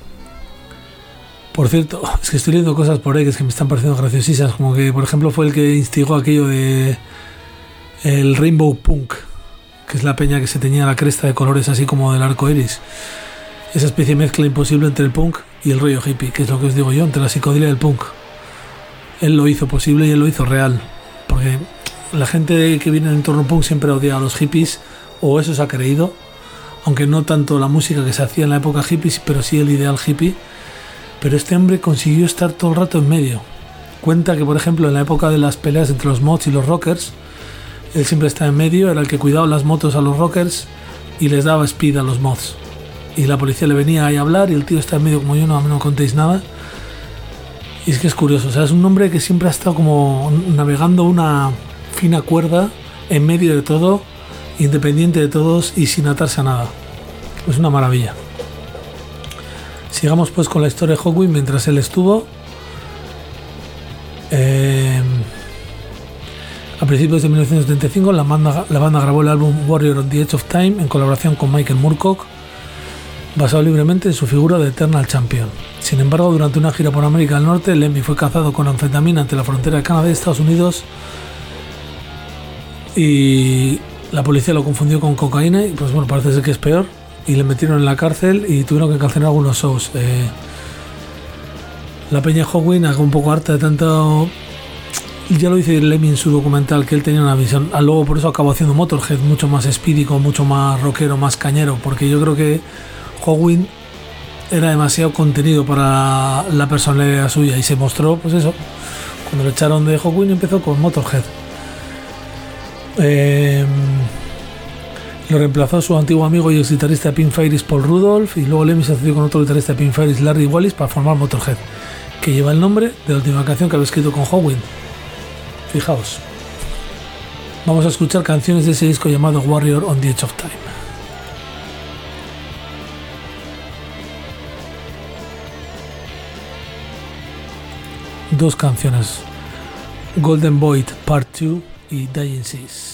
Por cierto, es que estoy leyendo cosas por ahí que es que me están pareciendo graciosísimas, como que por ejemplo fue el que instigó aquello de el Rainbow Punk, que es la peña que se teñía la cresta de colores así como del arco iris. Esa especie de mezcla imposible entre el punk y el rollo hippie, que es lo que os digo yo, entre la psicodelia y el punk. Él lo hizo posible y él lo hizo real, porque la gente que viene del entorno punk siempre odia a los hippies, o eso se ha creído, aunque no tanto la música que se hacía en la época hippie, pero sí el ideal hippie. Pero este hombre consiguió estar todo el rato en medio. Cuenta que, por ejemplo, en la época de las peleas entre los mods y los rockers, él siempre estaba en medio, era el que cuidaba las motos a los rockers y les daba speed a los mods. Y la policía le venía ahí a hablar y el tío está en medio como yo, no, a mí no contéis nada. Y es que es curioso, o sea, es un hombre que siempre ha estado como navegando una fina cuerda en medio de todo, independiente de todos y sin atarse a nada. Es una maravilla. Sigamos pues con la historia de Hawkwind mientras él estuvo. A principios de 1975 la banda grabó el álbum Warrior on the Edge of Time en colaboración con Michael Moorcock, basado libremente en su figura de Eternal Champion. Sin embargo, durante una gira por América del Norte, Lemmy fue cazado con anfetamina ante la frontera de Canadá y Estados Unidos y la policía lo confundió con cocaína y pues bueno, parece ser que es peor, y le metieron en la cárcel y tuvieron que cancelar algunos shows. La peña Hawkwind, algo un poco harta de tanto... Ya lo dice Lemmy en su documental, que él tenía una visión. Luego por eso acabó haciendo Motorhead, mucho más speedico, mucho más rockero, más cañero, porque yo creo que Hawkwind era demasiado contenido para la personalidad suya y se mostró, pues eso, cuando lo echaron de Hawkwind empezó con Motorhead. Lo reemplazó su antiguo amigo y ex guitarrista de Pink Fairies, Paul Rudolph, y luego Lemmy se asoció con otro guitarrista de Pink Fairies, Larry Wallis, para formar Motorhead, que lleva el nombre de la última canción que había escrito con Hawkwind. Fijaos. Vamos a escuchar canciones de ese disco llamado Warrior on the Edge of Time. Dos canciones, Golden Void Part 2 y Dying Seas.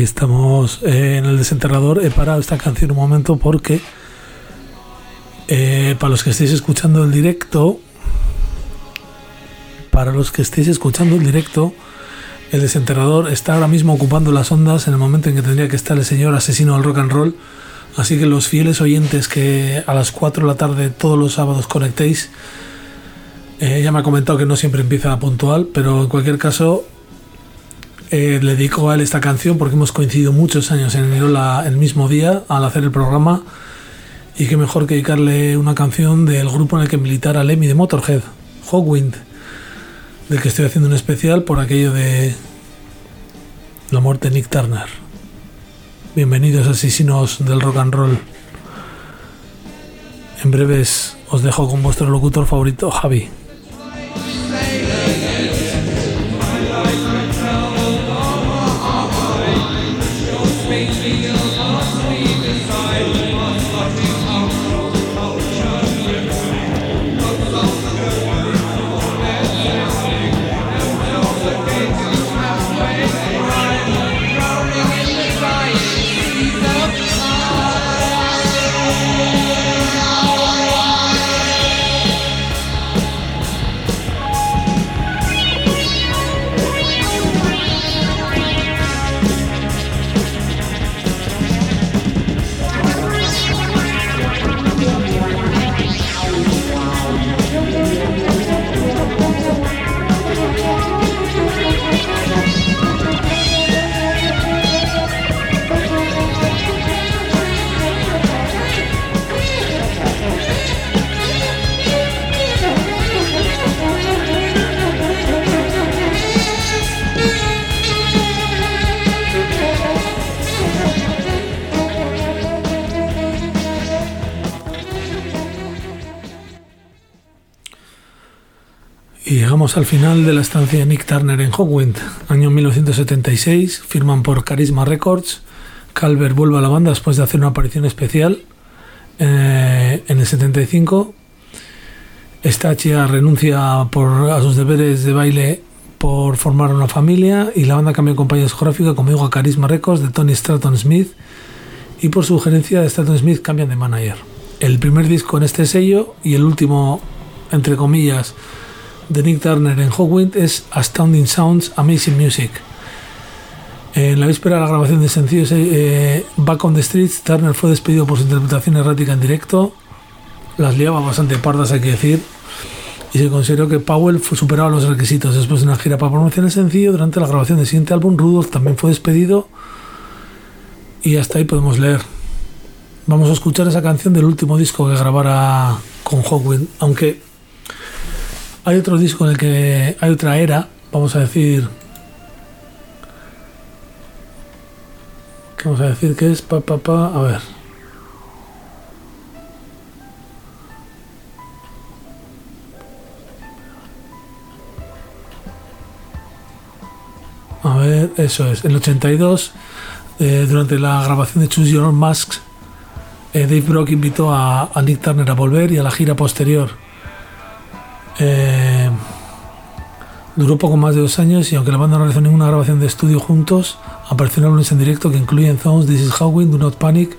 aquí estamos en el desenterrador. He parado esta canción un momento porque para los que estéis escuchando el directo, el desenterrador está ahora mismo ocupando las ondas en el momento en que tendría que estar el señor asesino del rock and roll. Así que los fieles oyentes que a las 4 de la tarde todos los sábados conectéis, ya me ha comentado que no siempre empieza puntual, pero en cualquier caso le dedico a él esta canción porque hemos coincidido muchos años en el mismo día al hacer el programa, y qué mejor que dedicarle una canción del grupo en el que militara Lemmy de Motorhead, Hawkwind, del que estoy haciendo un especial por aquello de la muerte de Nick Turner. Bienvenidos asesinos del rock and roll. En breves os dejo con vuestro locutor favorito, Javi. Y llegamos al final de la estancia de Nick Turner en Hawkwind, año 1976, firman por Charisma Records. Calvert vuelve a la banda después de hacer una aparición especial en el 75. Stachia renuncia a sus deberes de baile por formar una familia, y la banda cambia de compañía discográfica, como digo, a Charisma Records de Tony Stratton Smith, y por sugerencia de Stratton Smith cambian de manager. El primer disco en este sello y el último, entre comillas, de Nick Turner en Hawkwind es Astounding Sounds, Amazing Music. En la víspera de la grabación del sencillo Back on the Streets, Turner fue despedido por su interpretación errática en directo. Las liaba bastante pardas, hay que decir, y se consideró que Powell superaba los requisitos. Después de una gira para promocionar el sencillo, durante la grabación del siguiente álbum, Rudolph también fue despedido, y hasta ahí podemos leer. Vamos a escuchar esa canción del último disco que grabara con Hawkwind, aunque hay otro disco en el que hay otra era, vamos a decir, que es a ver. A ver, eso es. En el 82, durante la grabación de Choose Your Own Masks, Dave Brock invitó a Nick Turner a volver, y a la gira posterior duró poco más de 2 años, y aunque la banda no realizó ninguna grabación de estudio juntos, aparecieron álbumes en directo que incluyen Zones, This Is Hawkwind, Do Not Panic,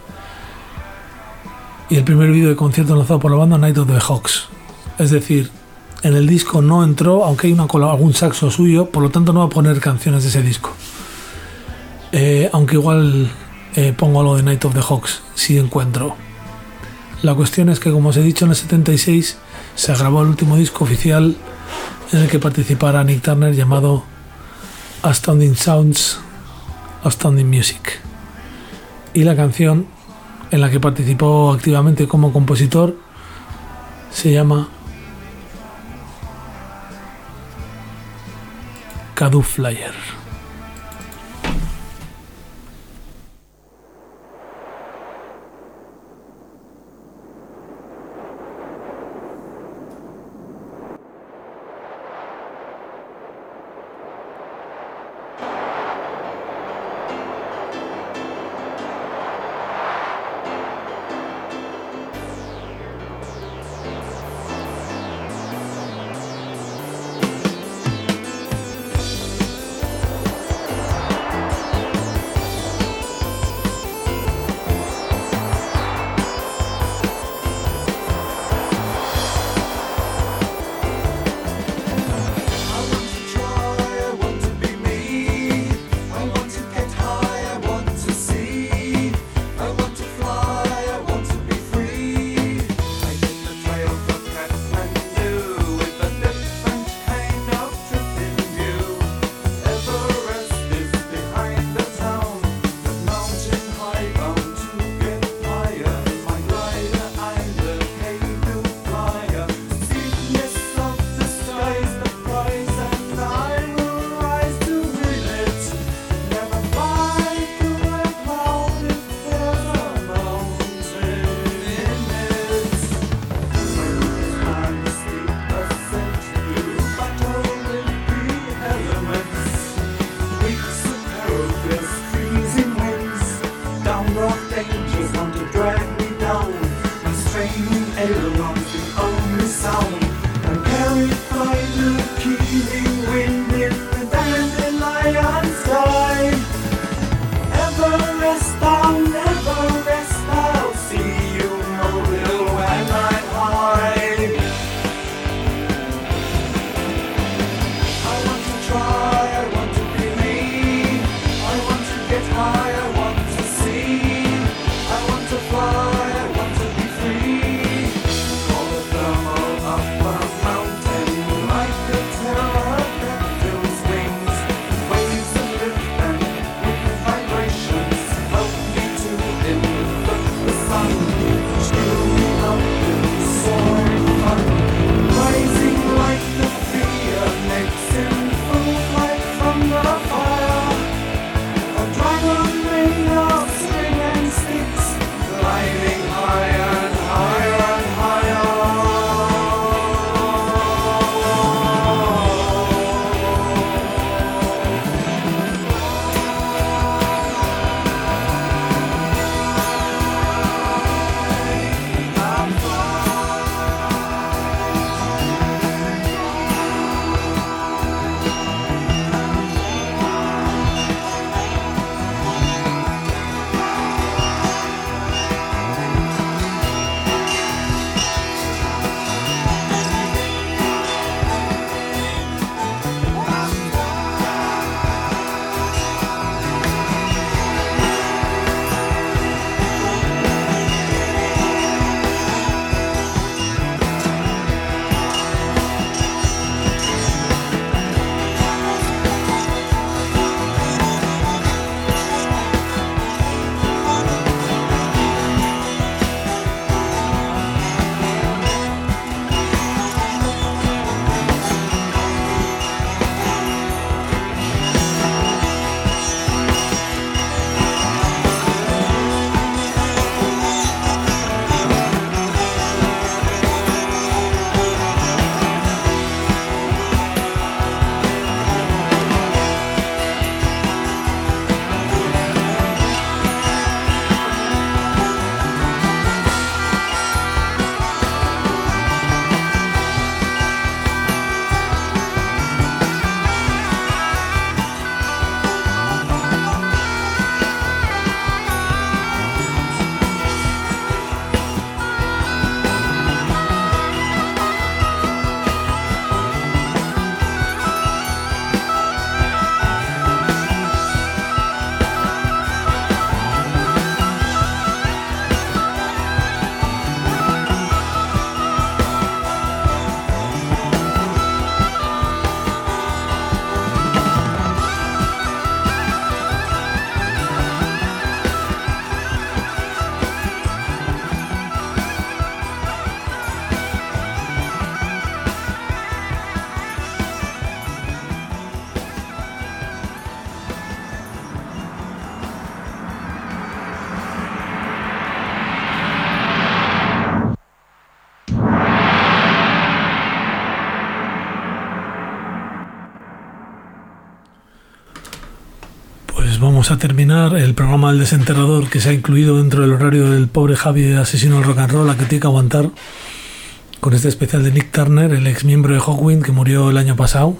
y el primer vídeo de concierto lanzado por la banda, Night of the Hawks. Es decir, en el disco no entró, aunque hay algún saxo suyo, por lo tanto no va a poner canciones de ese disco. Aunque igual pongo algo de Night of the Hawks si encuentro. La cuestión es que, como os he dicho, en el 76 se grabó el último disco oficial en el que participara Nick Turner, llamado Astounding Sounds, Astounding Music. Y la canción en la que participó activamente como compositor se llama Kadu Flyer. drag me down. My straining ailerons the only sound. I'm carried by the keeling wind in the dandelion sky. Everest down, Everest, I'll see you mobile when I'm high. I want to try, I want to believe, I want to get high, I want to see, I want to fly, I want to be free. All thermal up a mountain like a pterodactyl's wings, waves that lift them with vibrations, help me to invoke the sun, chill me up with soaring fun, rising like the phoenix in full flight from the fire, a dragon made of string and sticks, gliding higher and higher and higher. Vamos a terminar el programa del desenterrador que se ha incluido dentro del horario del pobre Javi de Asesino del Rock and Roll, a que tiene que aguantar, con este especial de Nick Turner, el ex miembro de Hawkwind que murió el año pasado.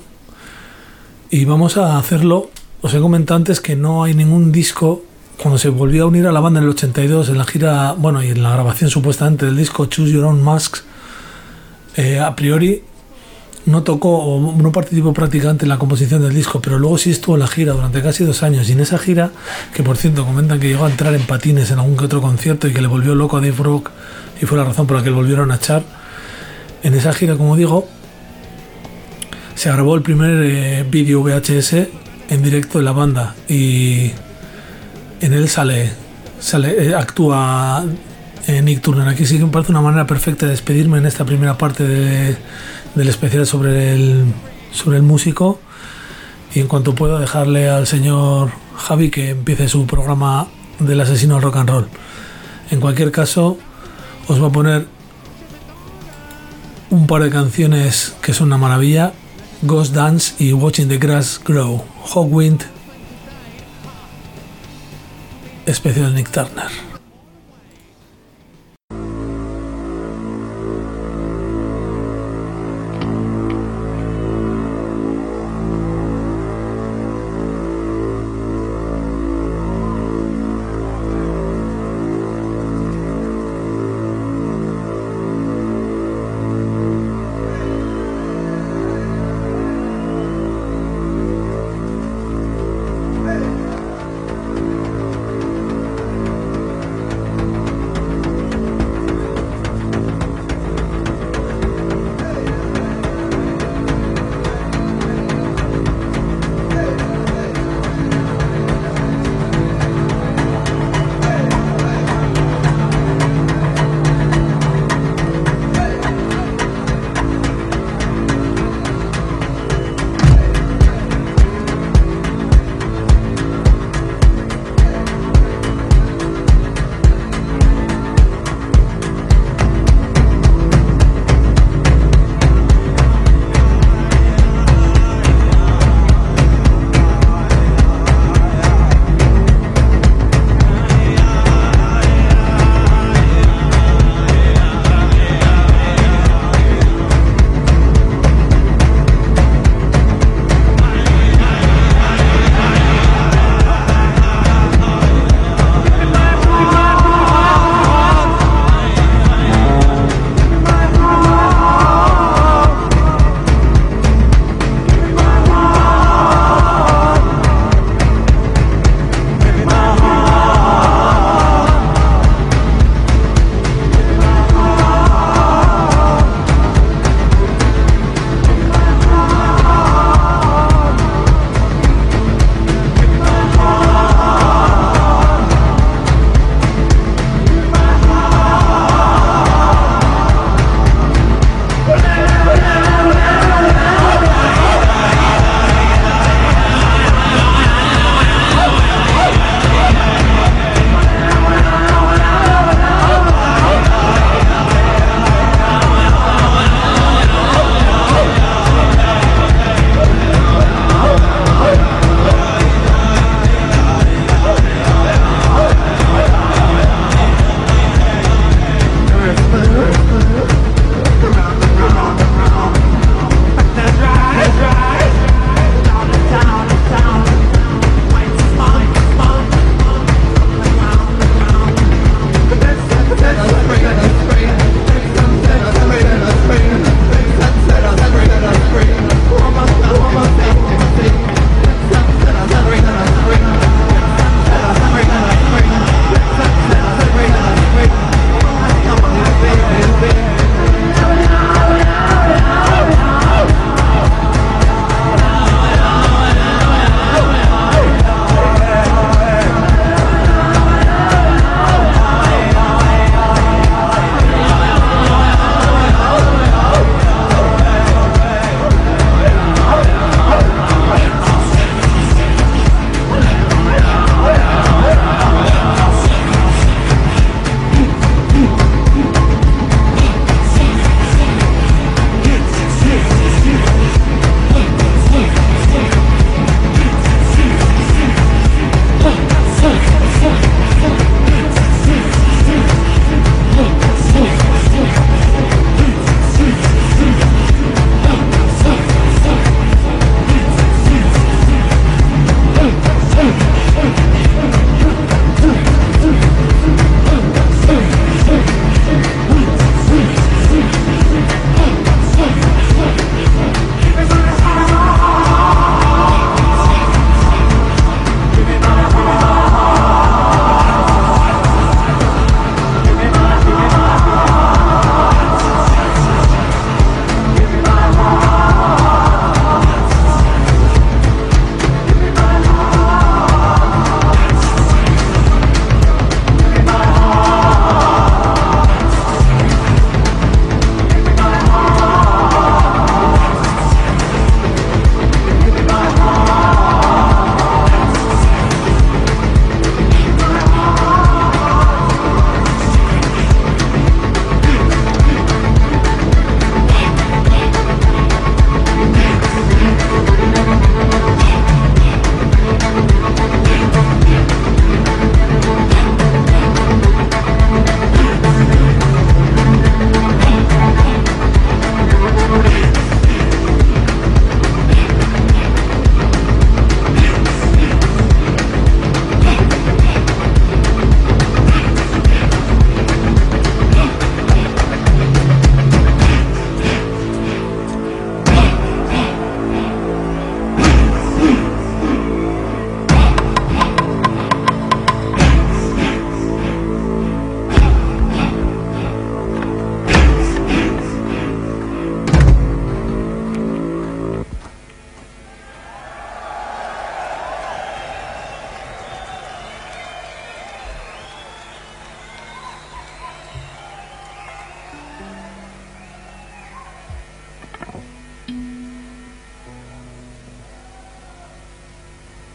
Y vamos a hacerlo. Os he comentado antes que no hay ningún disco. Cuando se volvió a unir a la banda en el 82 en la gira, bueno, y en la grabación supuestamente del disco Choose Your Own Masks, a priori no tocó o no participó prácticamente en la composición del disco, pero luego sí estuvo en la gira durante casi 2 años. Y en esa gira, que por cierto comentan que llegó a entrar en patines en algún que otro concierto y que le volvió loco a Dave Rock y fue la razón por la que le volvieron a echar, en esa gira, como digo, se grabó el primer vídeo VHS en directo de la banda y en él actúa Nick Turner. Aquí sí que me parece una manera perfecta de despedirme en esta primera parte del especial sobre el músico, y en cuanto pueda dejarle al señor Javi que empiece su programa del Asesino del Rock and Roll. En cualquier caso, os voy a poner un par de canciones que son una maravilla: Ghost Dance y Watching the Grass Grow. Hawkwind, especial Nick Turner.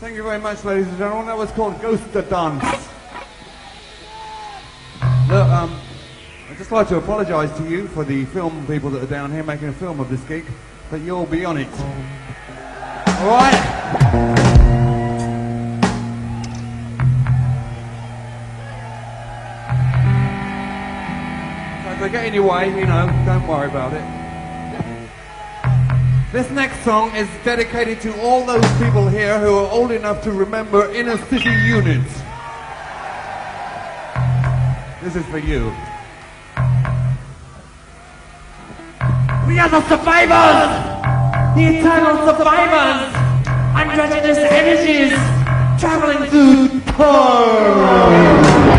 Thank you very much, ladies and gentlemen. That was called Ghost the Dance. Look, I'd just like to apologise to you for the film people that are down here making a film of this gig, but you'll be on it. Alright? So if they get in your way, you know, don't worry about it. This next song is dedicated to all those people here who are old enough to remember inner city units. This is for you. We are the survivors! The eternal survivors! Androgynous energies traveling through time!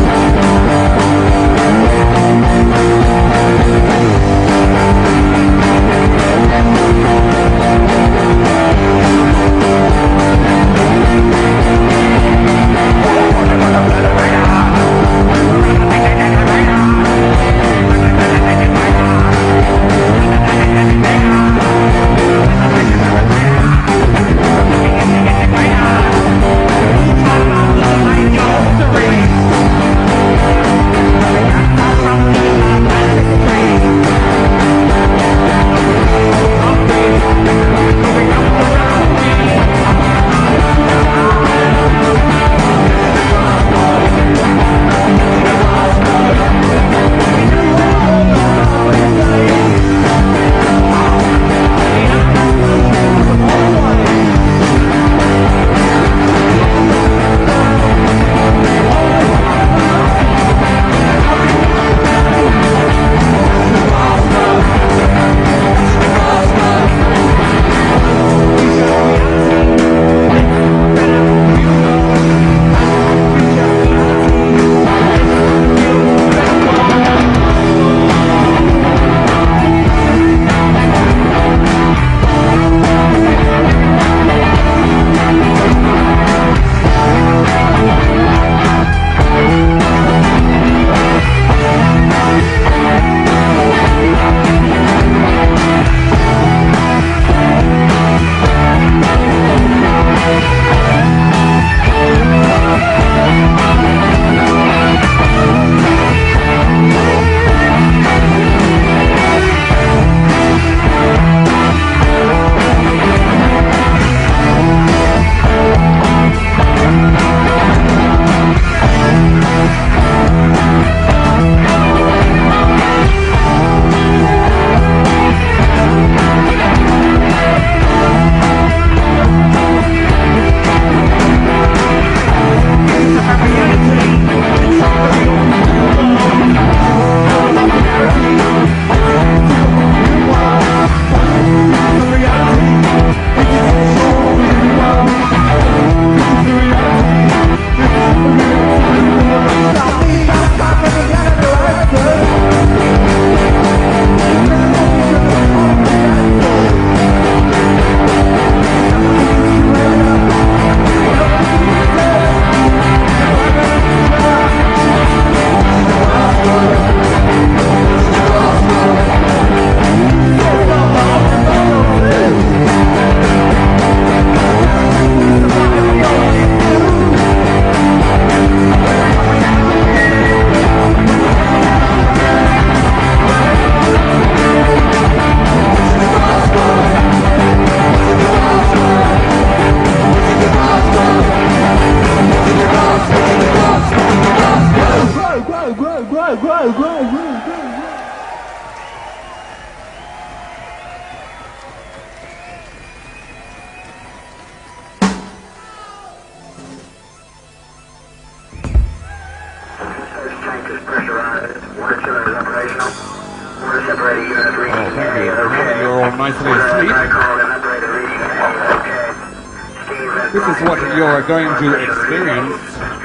This is what you're going to experience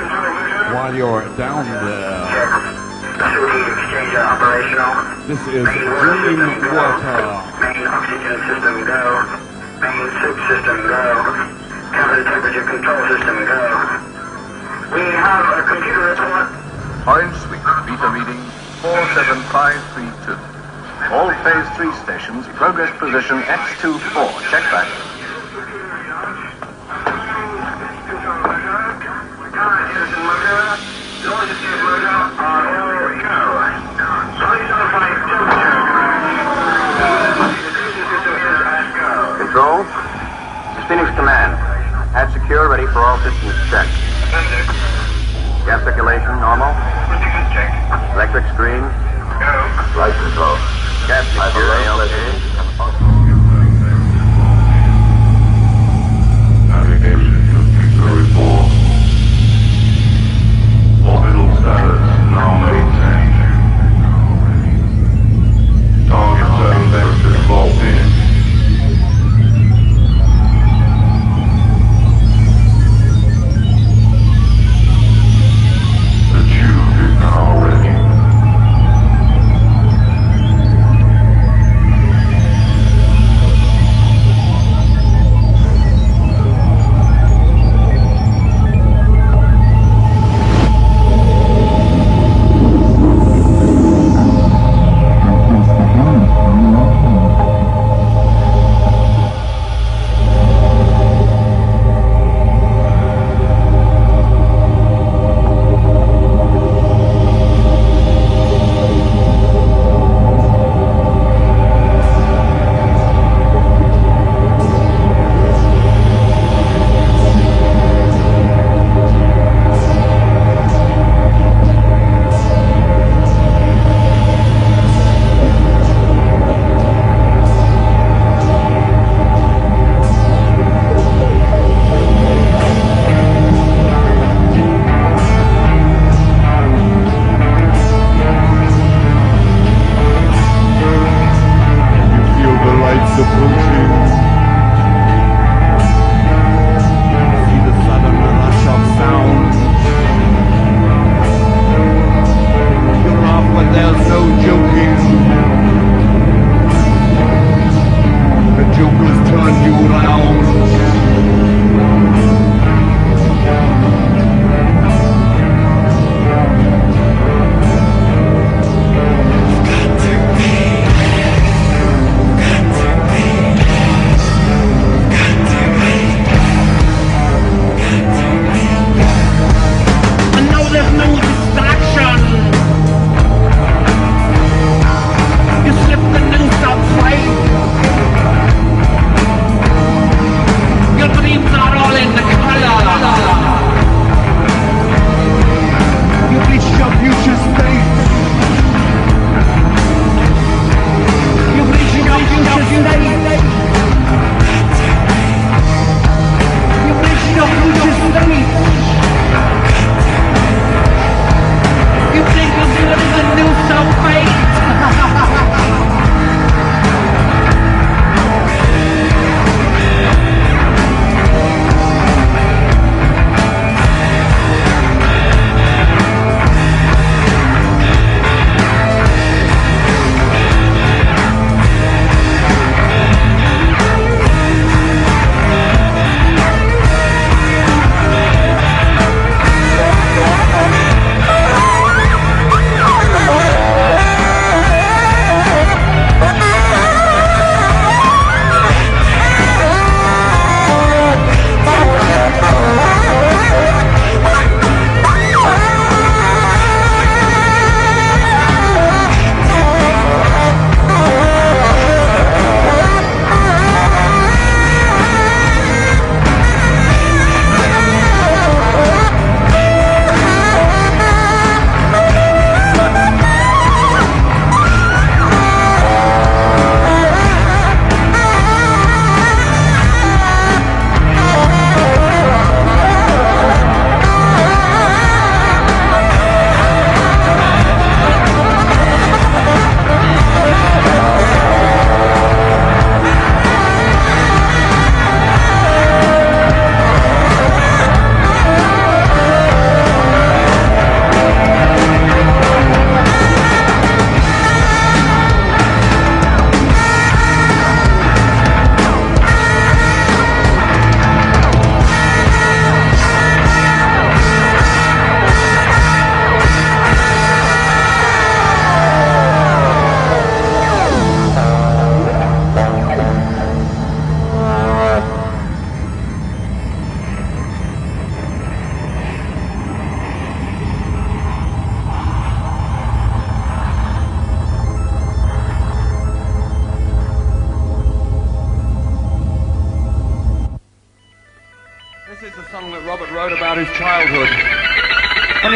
while you're down there. This is Dream Water. Main oxygen system go. Main soup system go. Cabin temperature control system go. We have a computer report. Orange Suite, beta reading 47532. All phase 3 stations, progress position X24. Check back. circulation normal. Electric screen. Light control. Gas Navigation to report. Orbital status now maintained. Target zone vectors locked in. The tube is now ready.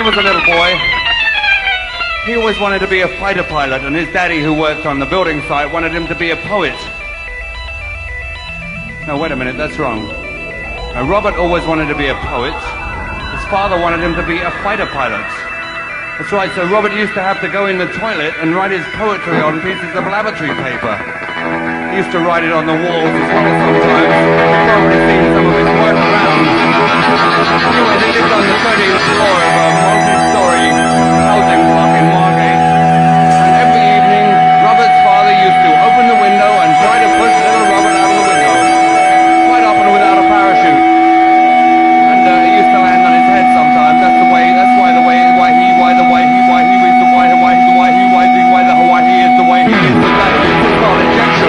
was a little boy, he always wanted to be a fighter pilot, and his daddy, who worked on the building site, wanted him to be a poet. No, wait a minute, that's wrong. Now, Robert always wanted to be a poet. His father wanted him to be a fighter pilot. That's right, so Robert used to have to go in the toilet and write his poetry on pieces of lavatory paper. He used to write it on the walls as well sometimes. You've probably seen some of his work around. Anyway, they lived on the 13th floor of a multi-story housing block in Margate. And every evening, Robert's father used to open the window and try to push little Robert out of the window. Quite often without a parachute. And he used to land on his head sometimes. That's the way, that's why the way, why he is the way he is. Exactly, it's called injection.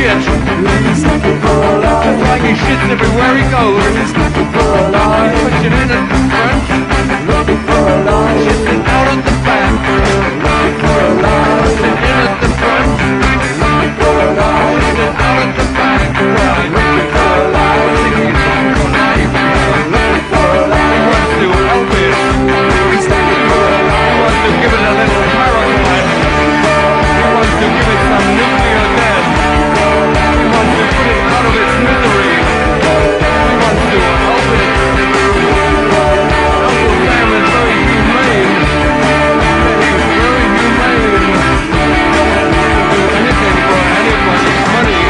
shit. Just like he shits everywhere he goes. He's pushing in at the front, shitting out at the back, pushing in at the front, shitting out at the back. I think he's looking for life. He wants to help it. He wants to give it a little paraglide. He wants to give it some nuclear death. He wants to put it out of its misery. He wants to help it. Uncle Sam is very humane. He's very humane. Do anything for anybody's money.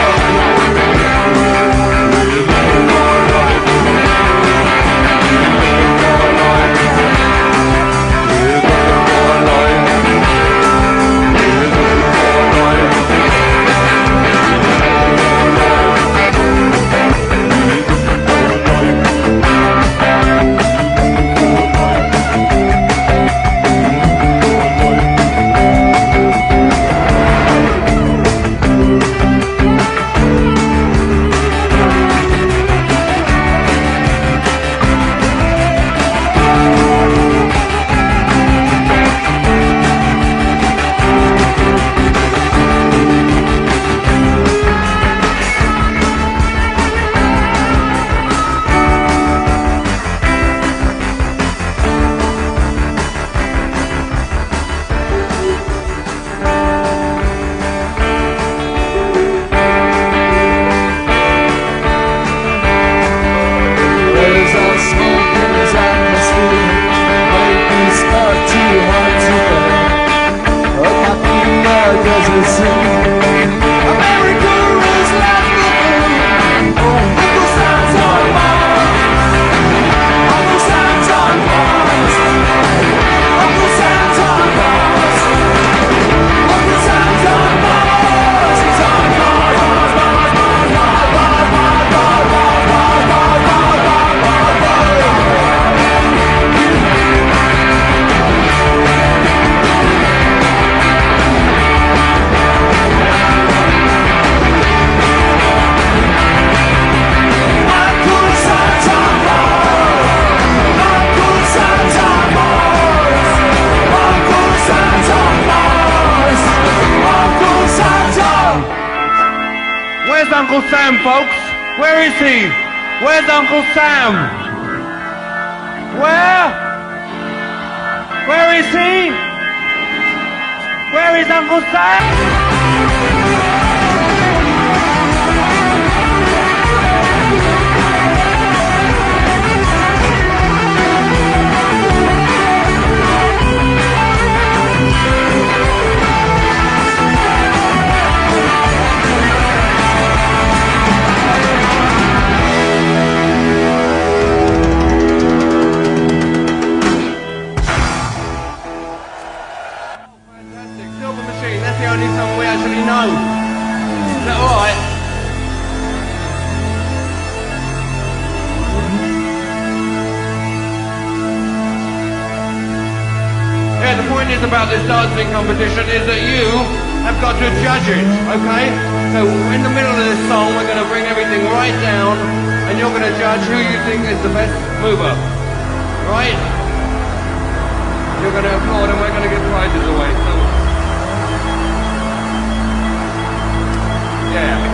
Uncle Sam, folks? Where is he? Where's Uncle Sam? Where? Where is he? Where is Uncle Sam? No. Is that alright? Yeah, the point is about this dancing competition is that you have got to judge it, okay? So in the middle of this song we're going to bring everything right down and you're going to judge who you think is the best mover. Right? You're going to applaud and we're going to give prizes away. So yeah.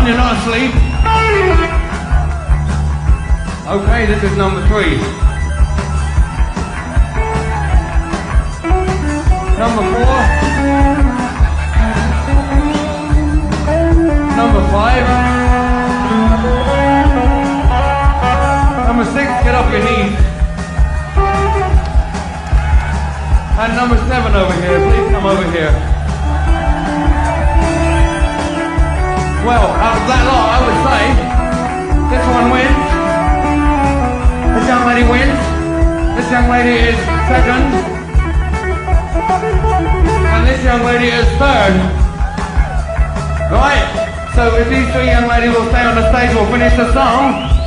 you're not asleep. Okay, this is number 3. Number 4. Number 5. Number 6, get off your knees. And number 7 over here, please come over here. Well, out of that lot, I would say, this one wins. This young lady wins. This young lady is second. And this young lady is third. Right? So if these 3 young ladies will stay on the stage, we'll finish the song.